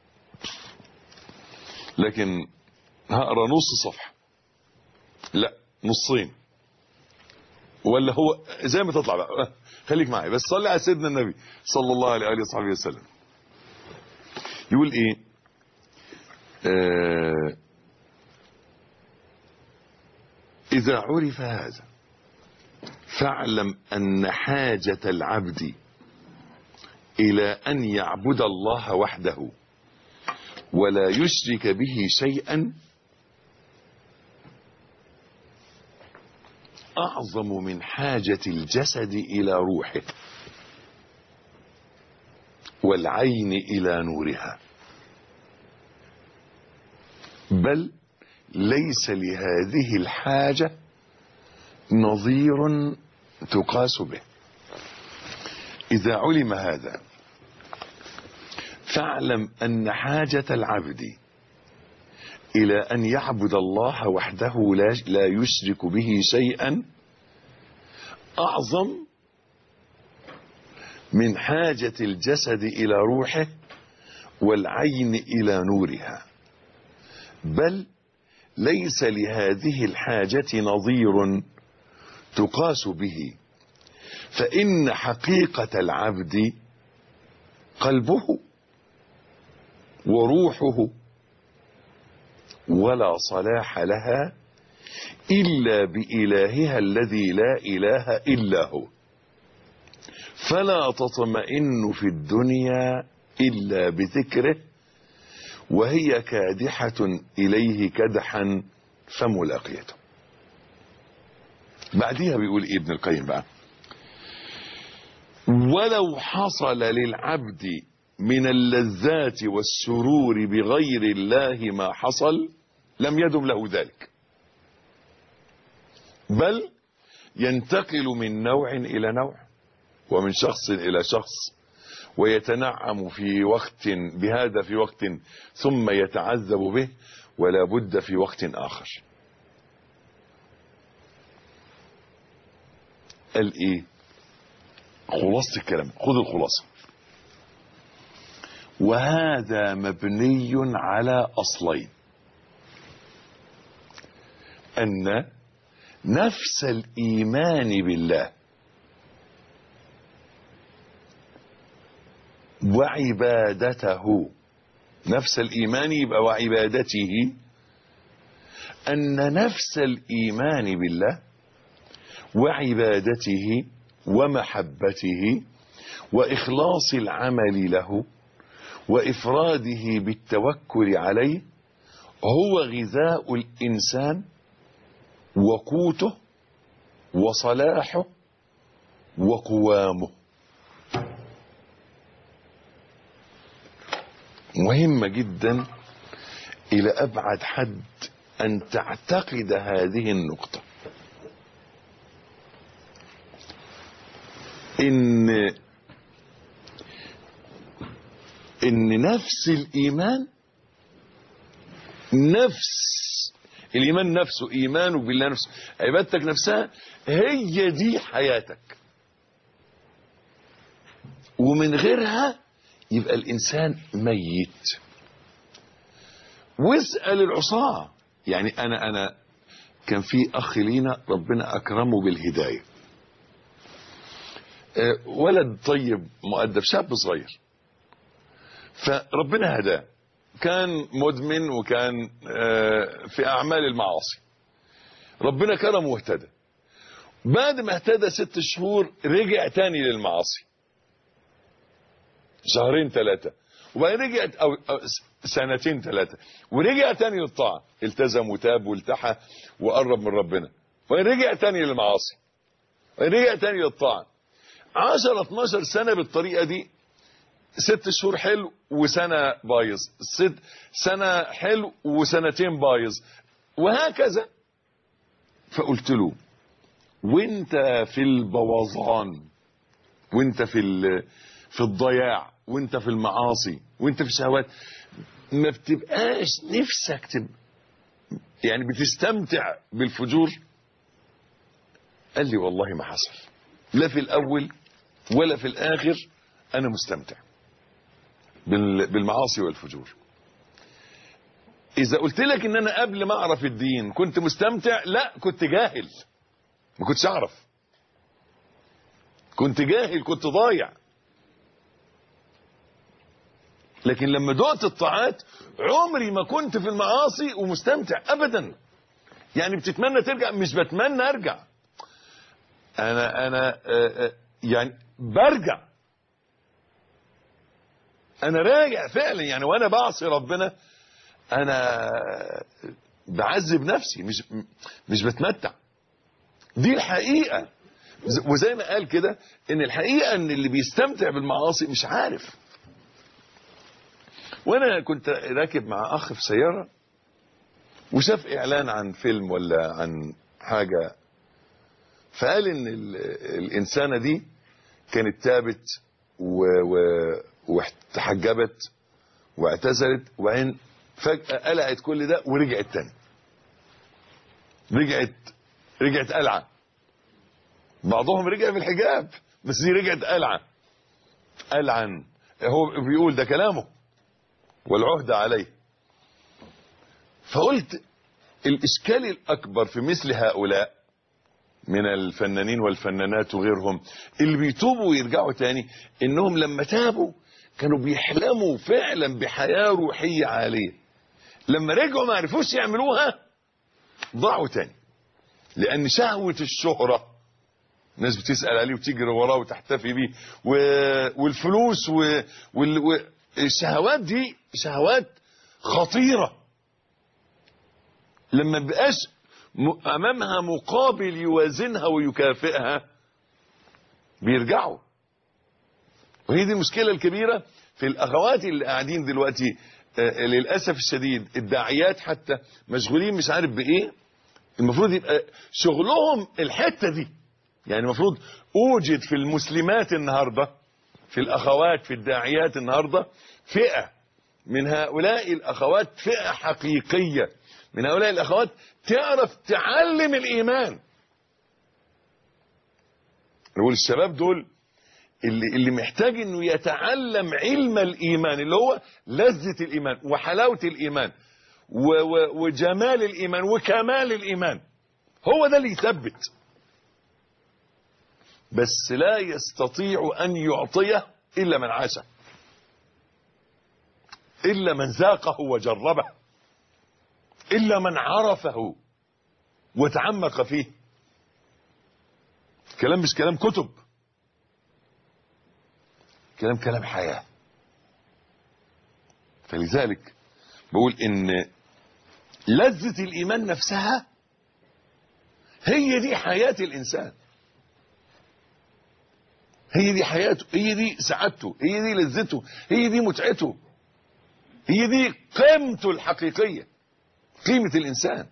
لكن هقرأ نص صفحة، لا نصين، ولا هو زي ما تطلع بقى. خليك معي بس، صلي على سيدنا النبي صلى الله عليه وصحبه وسلم. يقول ايه؟ اذا عرف هذا فاعلم ان حاجة العبد الى ان يعبد الله وحده ولا يشرك به شيئا أعظم من حاجة الجسد إلى روحه والعين إلى نورها، بل ليس لهذه الحاجة نظير تقاس به. إذا علم هذا فاعلم أن حاجة العبد إلى أن يعبد الله وحده لا يشرك به شيئا أعظم من حاجة الجسد إلى روحه والعين إلى نورها، بل ليس لهذه الحاجة نظير تقاس به. فإن حقيقة العبد قلبه وروحه، ولا صلاح لها إلا بإلهها الذي لا إله إلا هو، فلا تطمئن في الدنيا إلا بذكره، وهي كادحة إليه كدحا فملاقيته. بعديها بيقول إيه ابن القيم بقى؟ ولو حصل للعبد من اللذات والسرور بغير الله ما حصل لم يدم له ذلك، بل ينتقل من نوع إلى نوع ومن شخص إلى شخص، ويتنعم في وقت بهذا في وقت ثم يتعذب به ولا بد في وقت آخر. قال إيه؟ خلاصة الكلام، خذ الخلاصة. وهذا مبني على أصلين: أن نفس الإيمان بالله وعبادته، نفس الإيمان يبقى وعبادته، أن نفس الإيمان بالله وعبادته ومحبته وإخلاص العمل له وإفراده بالتوكل عليه هو غذاء الإنسان وقوته وصلاحه وقوامه. مهمة جدا إلى أبعد حد أن تعتقد هذه النقطة، إن نفس الإيمان، نفس الإيمان نفسه، إيمانه بالله نفسه، عبادتك نفسها، هي دي حياتك، ومن غيرها يبقى الإنسان ميت. واسأل العصاة. يعني أنا كان في أخ لينا ربنا أكرمه بالهداية، ولد طيب مؤدب شاب صغير، فربنا هداه، كان مدمن وكان في أعمال المعاصي، ربنا كرمه واهتدى. بعد ما اهتدى 6 شهور رجع تاني للمعاصي، 2-3 شهور، وبعدين رجع أو 2-3 سنين، ورجع تاني للطاعة، التزم وتاب والتحى وقرب من ربنا، ورجع تاني للمعاصي، ورجع تاني للطاعة. 10-12 سنة بالطريقة دي، 6 شهور حلو وسنة بايظ، 6 سنة حلو وسنتين بايظ، وهكذا. فقلت له: وانت في البوظان، وانت في الضياع، وانت في المعاصي، وانت في الشهوات، ما بتبقاش نفسك يعني بتستمتع بالفجور؟ قال لي: والله ما حصل، لا في الأول ولا في الآخر أنا مستمتع بالمعاصي والفجور. إذا قلت لك إن أنا قبل ما أعرف الدين كنت مستمتع، لا، كنت جاهل، ما كنتش أعرف، كنت جاهل، كنت ضايع. لكن لما دقت الطاعات عمري ما كنت في المعاصي ومستمتع أبدا. يعني بتتمنى ترجع؟ مش بتمنى أرجع، أنا يعني برجع. انا راجع فعلا يعني، وانا بعصي ربنا انا بعذب نفسي، مش بتمتع. دي الحقيقة. وزي ما قال كده ان الحقيقة ان اللي بيستمتع بالمعاصي مش عارف. وانا كنت راكب مع اخ في سيارة وشاف اعلان عن فيلم ولا عن حاجة، فقال ان الانسانة دي كانت تابت وتحجبت واعتزلت، وبعدين فجأة قلعت كل ده ورجعت تاني، رجعت قلعة. بعضهم رجع بالحجاب بس دي رجعت قلعة. قلعا هو بيقول ده كلامه والعهد عليه. فقلت الإشكال الأكبر في مثل هؤلاء من الفنانين والفنانات وغيرهم اللي بيتوبوا ويرجعوا تاني، إنهم لما تابوا كانوا بيحلموا فعلا بحياة روحية عالية، لما رجعوا ما عرفوش يعملوها ضاعوا تاني. لأن شهوة الشهرة الناس بتسأل عليه وتجري وراه وتحتفي بيه، والفلوس والشهوات دي شهوات خطيرة. لما بقاش أمامها مقابل يوازنها ويكافئها بيرجعوا. وهي دي المشكلة الكبيرة في الأخوات اللي قاعدين دلوقتي. للأسف الشديد الداعيات حتى مشغولين مش عارف بإيه. المفروض يبقى شغلهم الحتة دي. يعني المفروض اوجد في المسلمات النهاردة، في الاخوات، في الداعيات النهاردة فئة من هؤلاء الاخوات، فئة حقيقية من هؤلاء الاخوات تعرف تعلم الايمان. نقول الشباب دول اللي محتاج انه يتعلم علم الايمان، اللي هو لذة الايمان وحلاوة الايمان وجمال الايمان وكمال الايمان. هو ده اللي يثبت. بس لا يستطيع أن يعطيه إلا من عاشه، إلا من ذاقه وجربه، إلا من عرفه وتعمق فيه. كلام مش كلام كتب، كلام حياة. فلذلك بقول إن لذة الإيمان نفسها هي دي حياة الإنسان، هي دي حياته، هي دي سعادته، هي دي لذته، هي دي متعته، هي دي قيمته الحقيقية، قيمة الإنسان.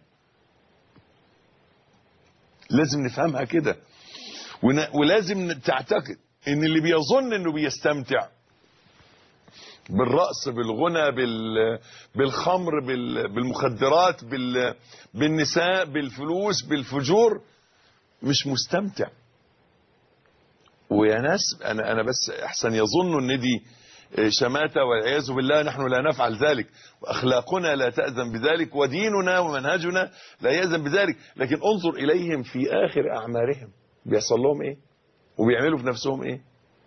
لازم نفهمها كده. ولازم تعتقد ان اللي بيظن انه بيستمتع بالرقص، بالغنى، بالخمر، بالمخدرات، بالنساء، بالفلوس، بالفجور، مش مستمتع. ويا ناس انا بس احسن يظنوا ان دي شماتة والعياذ بالله. نحن لا نفعل ذلك، واخلاقنا لا تأذن بذلك، وديننا ومنهجنا لا يأذن بذلك. لكن انظر اليهم في اخر اعمارهم، بيحصل لهم ايه وبيعملوا في نفسهم ايه.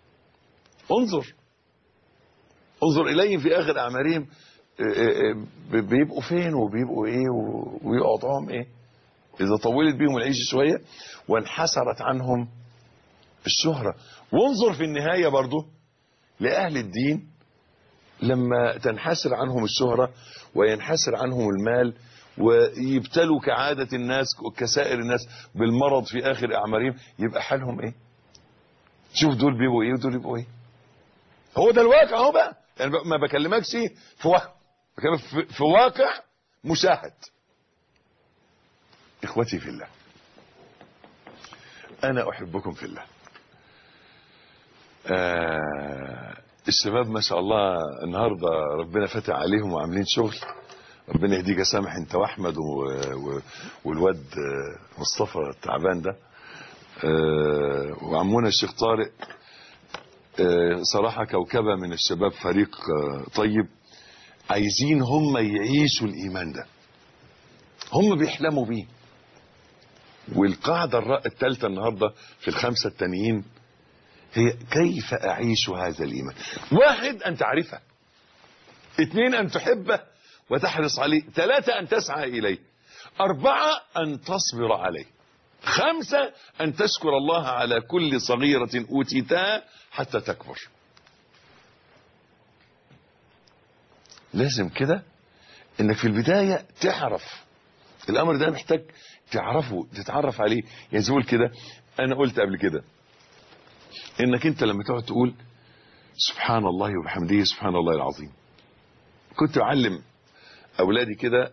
انظر اليهم في اخر اعمارهم، بيبقوا فين وبيبقوا ايه ويقعدهم ايه اذا طولت بيهم العيش شوية وانحسرت عنهم الشهرة. وانظر في النهاية برضو لأهل الدين لما تنحسر عنهم الشهرة وينحسر عنهم المال ويبتلوا كعادة الناس وكسائر الناس بالمرض في آخر أعمارهم، يبقى حالهم إيه؟ شوف دول بيبقوا إيه ودول بيبقوا إيه. هو ده الواقع اهو بقى. يعني ما بكلمكش في وهم، بكلمك في واقع مشاهد. إخوتي في الله، أنا أحبكم في الله. الشباب ما شاء الله النهاردة ربنا فتح عليهم وعاملين شغل. ربنا يهديك يا سامح انت واحمد والواد مصطفى التعبان ده، وعمونا الشيخ طارق. صراحة كوكبة من الشباب، فريق طيب. عايزين هم يعيشوا الإيمان ده، هم بيحلموا بيه. والقاعدة الثالثة النهاردة في الخمسة التانيين هي كيف أعيش هذا الإيمان. 1 أن تعرفه، 2 أن تحبه وتحرص عليه، 3 أن تسعى إليه، 4 أن تصبر عليه، 5 أن تشكر الله على كل صغيرة أوتيتها حتى تكبر. لازم كده انك في البداية تعرف الامر ده، محتاج تعرفه تتعرف عليه. يعني زول كده، انا قلت قبل كده انك انت لما تقعد تقول سبحان الله وبحمده سبحان الله العظيم. كنت اعلم اولادي كده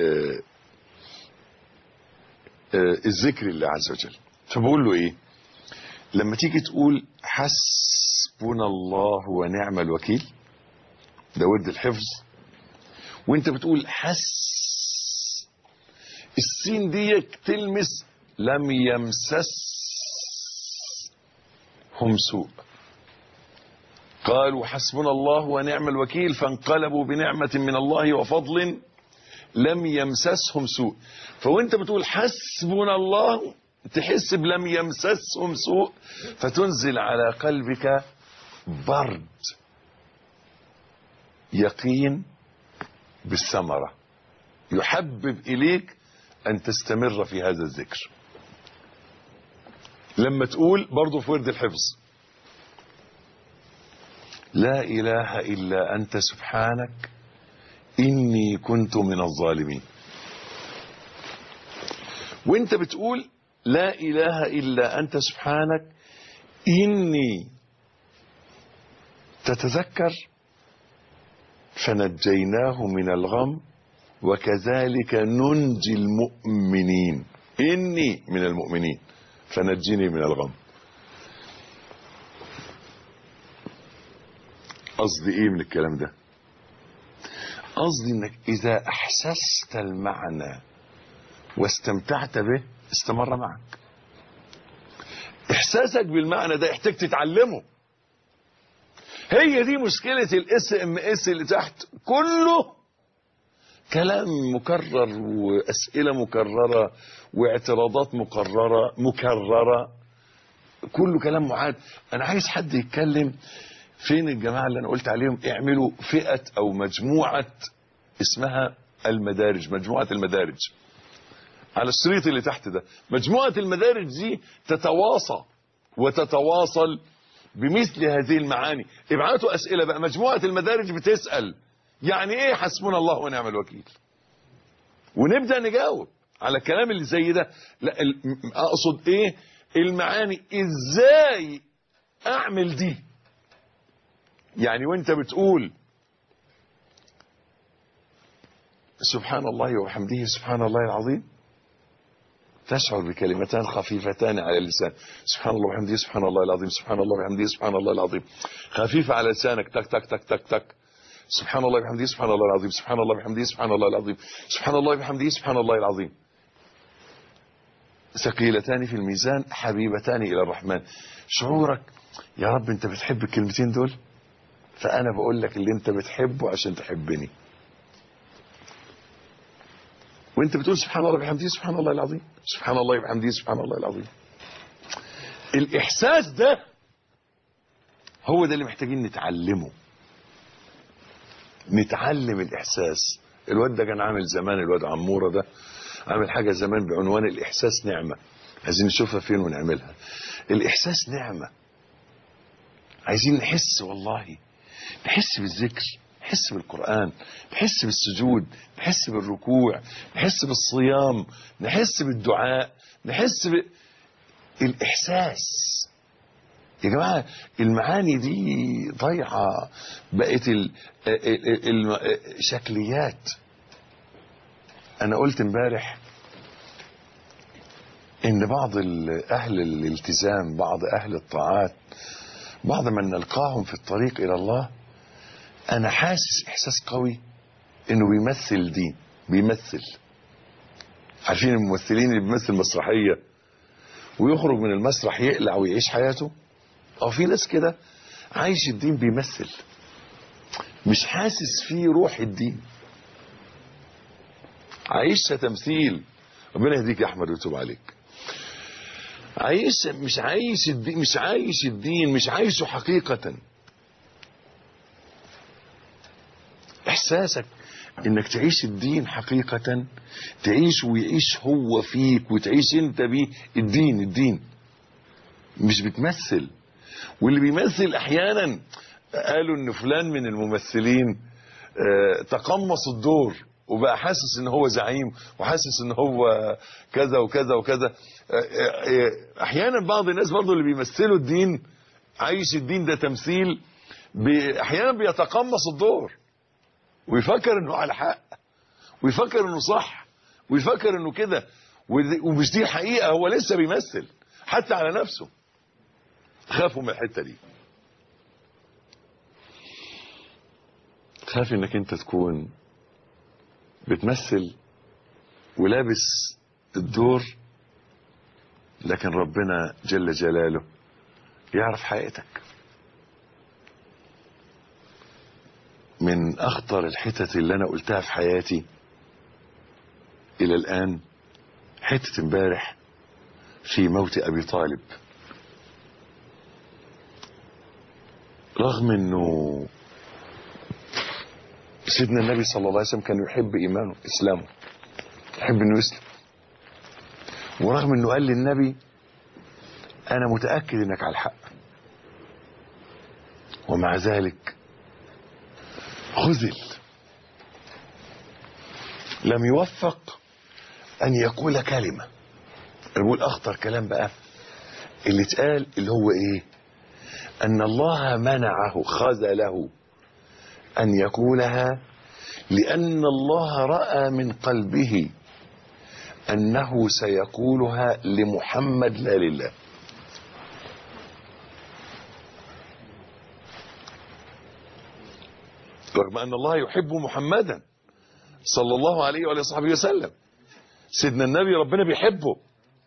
الذكر لله عز وجل، فبقول له ايه لما تيجي تقول حسبنا الله ونعم الوكيل، ده ورد الحفظ، وانت بتقول السين ديك تلمس لم يمسسهم سوء. قالوا حسبنا الله ونعم الوكيل فانقلبوا بنعمة من الله وفضل لم يمسسهم سوء. فوانت بتقول حسبنا الله تحس بلم يمسسهم سوء، فتنزل على قلبك برد يقين بالثمرة، يحبب إليك أن تستمر في هذا الذكر. لما تقول برضو في ورد الحفظ لا إله إلا أنت سبحانك إني كنت من الظالمين، وانت بتقول لا إله إلا أنت سبحانك إني تتذكر فنجيناه من الغم وكذلك ننجي المؤمنين، إني من المؤمنين فنجيني من الغم. قصدي ايه من الكلام ده؟ قصدي انك اذا احسست المعنى واستمتعت به استمر معك. احساسك بالمعنى ده يحتاج تتعلمه. هي دي مشكلة الSMS اللي تحت، كله كلام مكرر واسئلة مكررة واعتراضات مكررة، كله كلام معاد. انا عايز حد يتكلم. فين الجماعة اللي انا قلت عليهم اعملوا فئة او مجموعة اسمها المدارج، مجموعة المدارج على الشريط اللي تحت ده. مجموعة المدارج دي تتواصى وتتواصل بمثل هذه المعاني. ابعتوا اسئلة بقى. مجموعة المدارج بتسأل يعني ايه حسبنا الله ونعم الوكيل، ونبدأ نجاوب على الكلام اللي زي ده. لا اقصد ايه المعاني، ازاي اعمل دي. يعني وانت بتقول سبحان الله وبحمده سبحان الله العظيم تشعر بكلمتان خفيفتان على اللسان، سبحان الله وبحمده سبحان الله العظيم، سبحان الله وبحمده سبحان الله العظيم، خفيفة على لسانك، تك تك تك تك تك، سبحان الله وبحمده سبحان الله العظيم، سبحان الله وبحمده سبحان الله العظيم، سبحان الله وبحمده سبحان الله العظيم. ثقيلتان في الميزان حبيبتان إلى الرحمن. شعورك يا رب انت بتحب الكلمتين دول، فأنا بقول لك اللي انت بتحبه عشان تحبني. وانت بتقول سبحان الله وبحمده سبحان الله العظيم، سبحان الله وبحمده سبحان الله العظيم. الإحساس ده هو ده اللي محتاجين نتعلمه. نتعلم الإحساس. الواد ده كان عامل زمان، الواد عمورة ده عامل حاجة زمان بعنوان الإحساس نعمة، عايزين نشوفها فين ونعملها. الإحساس نعمة، عايزين نحس، والله نحس بالذكر، نحس بالقرآن، نحس بالسجود، نحس بالركوع، نحس بالصيام، نحس بالدعاء، نحس الإحساس. يا جماعة المعاني دي ضيعة، بقت شكليات. أنا قلت امبارح إن بعض أهل الالتزام، بعض أهل الطاعات، بعض من نلقاهم في الطريق إلى الله، أنا حاسس إحساس قوي إنه بيمثل دين، بيمثل. عارفين الممثلين اللي بيمثل مسرحية ويخرج من المسرح يقلع ويعيش حياته؟ أو في ناس كده عايش الدين بيمثل، مش حاسس فيه روح الدين، عايشها تمثيل. ربنا يهديك يا أحمد ويتوب عليك. عايش، مش عايش الدين، مش عايش الدين، مش عايشه حقيقة. إحساسك إنك تعيش الدين حقيقة، تعيش ويعيش هو فيك وتعيش أنت بيه الدين. الدين مش بتمثل. واللي بيمثل أحيانا قالوا إن فلان من الممثلين تقمص الدور وبقى حاسس ان هو زعيم وحاسس ان هو كذا وكذا وكذا. احيانا بعض الناس برضو اللي بيمثلوا الدين، عايش الدين ده تمثيل، احيانا بيتقمص الدور ويفكر انه على حق ويفكر انه صح ويفكر انه كده، ومش دي الحقيقة، هو لسه بيمثل حتى على نفسه. خافوا من الحتة دي، خاف انك انت تكون بتمثل ولابس الدور، لكن ربنا جل جلاله يعرف حقيقتك. من اخطر الحتت اللي انا قلتها في حياتي الى الان حتة امبارح في موت ابي طالب. رغم انه سيدنا النبي صلى الله عليه وسلم كان يحب ايمانه اسلامه، يحب انه يسلم، ورغم انه قال للنبي انا متأكد انك على الحق، ومع ذلك خذل، لم يوفق ان يقول كلمة. انا بقول اخطر كلام بقى اللي اتقال، اللي هو ايه؟ ان الله منعه، خذله ان يقولها، لان الله رأى من قلبه انه سيقولها لمحمد لا لله. رغم ان الله يحب محمدا صلى الله عليه وآله وصحبه وسلم، سيدنا النبي ربنا بيحبه،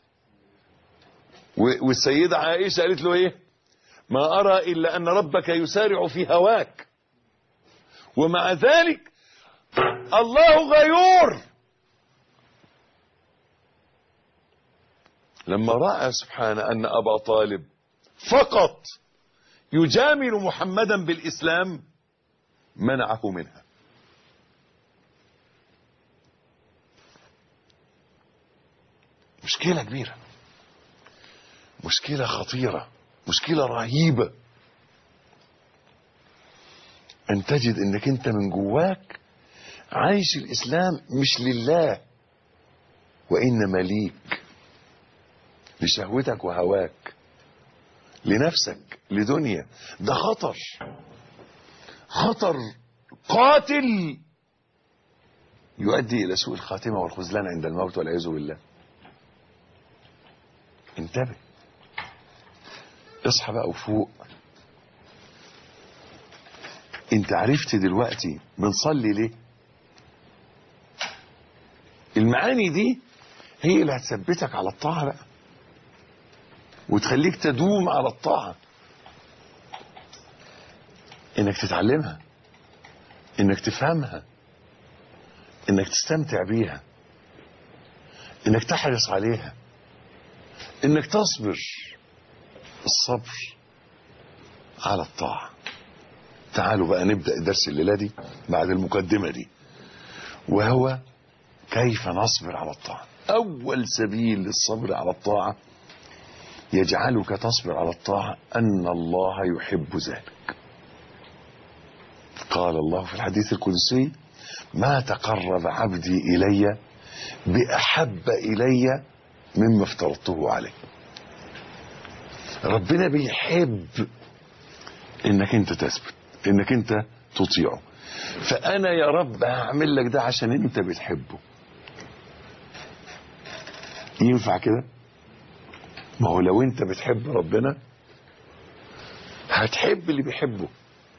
والسيدة عائشة قالت له ايه؟ ما ارى الا ان ربك يسارع في هواك، ومع ذلك الله غيور. لما رأى سبحانه ان ابا طالب فقط يجامل محمدا بالاسلام منعه منها. مشكلة كبيرة، مشكلة خطيرة، مشكلة رهيبة، ان تجد انك انت من جواك عايش الاسلام مش لله وانما ليك، لشهوتك وهواك، لنفسك، لدنيا. ده خطر، خطر قاتل يؤدي الى سوء الخاتمة والخذلان عند الموت والعياذ بالله. انتبه، اصحى بقى وفوق. انت عرفت دلوقتي بنصلي ليه؟ المعاني دي هي اللي هتثبتك على الطاعة بقى وتخليك تدوم على الطاعة، انك تتعلمها، انك تفهمها، انك تستمتع بيها، انك تحرص عليها، انك تصبر. الصبر على الطاعة. تعالوا بقى نبدأ الدرس الليلة دي بعد المقدمة دي، وهو كيف نصبر على الطاعة. أول سبيل للصبر على الطاعة يجعلك تصبر على الطاعة أن الله يحب ذلك. قال الله في الحديث القدسي: ما تقرب عبدي إلي بأحب إلي مما افترضته عليه. ربنا بيحب انك انت تثبت، انك انت تطيعه. فانا يا رب هعمل لك ده عشان انت بتحبه. ينفع كده؟ ما هو لو انت بتحب ربنا هتحب اللي بيحبه،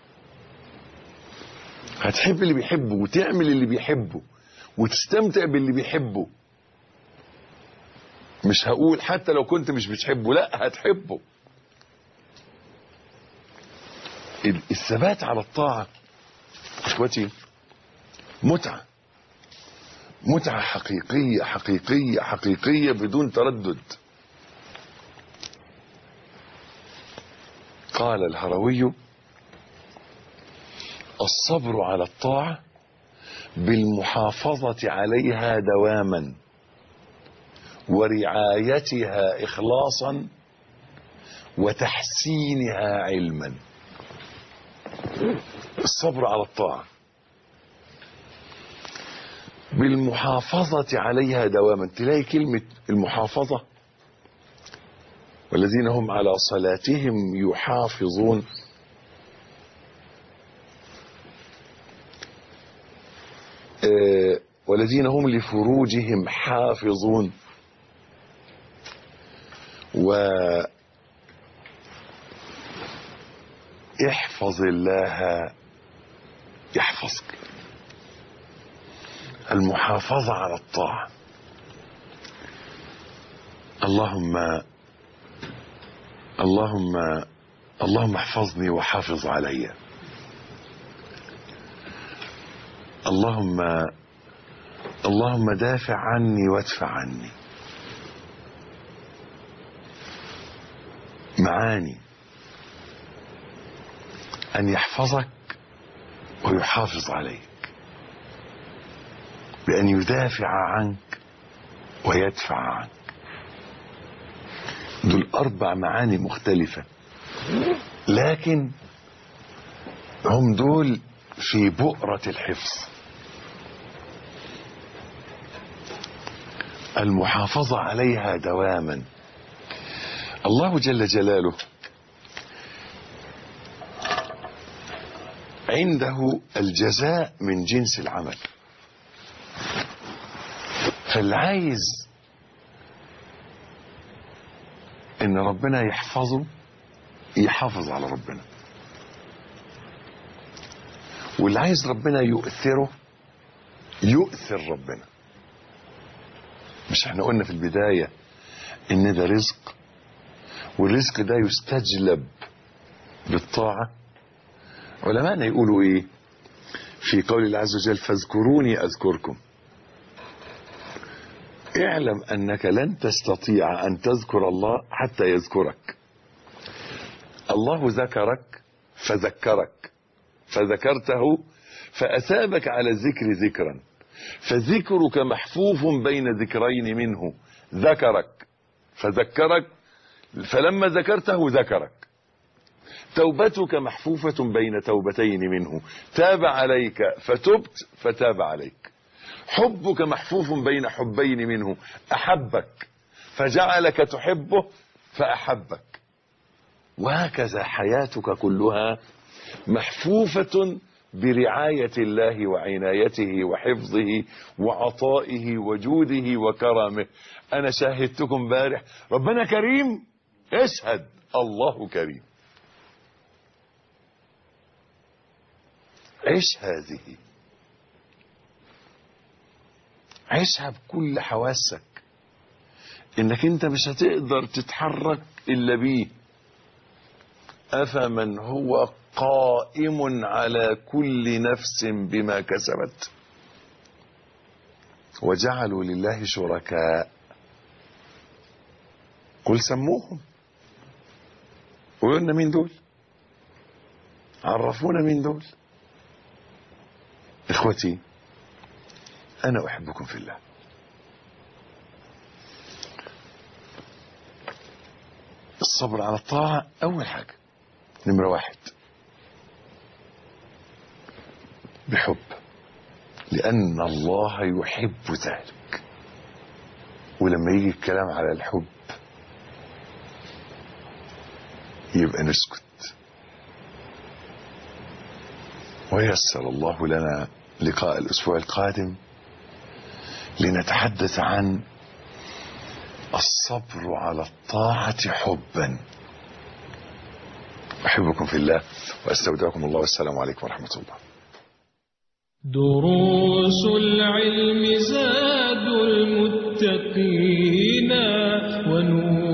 هتحب اللي بيحبه وتعمل اللي بيحبه وتستمتع باللي بيحبه. مش هقول حتى لو كنت مش بتحبه، لا هتحبه. الثبات على الطاعة اخوتي متعة، متعة حقيقية حقيقية حقيقية بدون تردد. قال الهروي: الصبر على الطاعة بالمحافظة عليها دواما ورعايتها إخلاصا وتحسينها علما. الصبر على الطاعة بالمحافظة عليها دواما. تلاقي كلمة المحافظة، والذين هم على صلاتهم يحافظون، والذين هم لفروجهم حافظون، احفظ الله يحفظك. المحافظة على الطاعة. اللهم احفظني وحافظ علي. اللهم دافع عني وادفع عني. معاني أن يحفظك ويحافظ عليك بأن يدافع عنك ويدفع عنك. دول 4 معاني مختلفة، لكن هم دول في بؤرة الحفظ. المحافظة عليها دواما. الله جل جلاله عنده الجزاء من جنس العمل، فاللي عايز ان ربنا يحفظه يحافظ على ربنا، واللي عايز ربنا يؤثره يؤثر ربنا. مش احنا قلنا في البداية ان ده رزق، والرزق ده يستجلب بالطاعة. علماءنا يقولوا ايه في قول الله عز وجل فاذكروني اذكركم. اعلم انك لن تستطيع ان تذكر الله حتى يذكرك. الله ذكرك فذكرك فذكرته فاثابك على الذكر ذكرا، فذكرك محفوف بين ذكرين منه. ذكرك فذكرك فلما ذكرته ذكرك. توبتك محفوفة بين توبتين منه. تاب عليك فتبت فتاب عليك. حبك محفوف بين حبين منه. أحبك فجعلك تحبه فأحبك. وهكذا حياتك كلها محفوفة برعاية الله وعنايته وحفظه وعطائه وجوده وكرمه. أنا شاهدتكم بارح ربنا كريم، اشهد الله كريم. عيش هذه، عيشها بكل حواسك، انك انت مش هتقدر تتحرك الا بيه. افمن هو قائم على كل نفس بما كسبت وجعلوا لله شركاء قل سموهم. قولنا مين دول، عرفونا مين دول. اخوتي انا احبكم في الله. الصبر على الطاعة اول حاجة، نمرة 1 بحب، لان الله يحب ذلك. ولما يجي الكلام على الحب يبقى نسكت. ويسر الله لنا لقاء الأسبوع القادم لنتحدث عن الصبر على الطاعة حبا. أحبكم في الله وأستودعكم الله، والسلام عليكم ورحمة الله. دروس العلم زاد المتقين ونور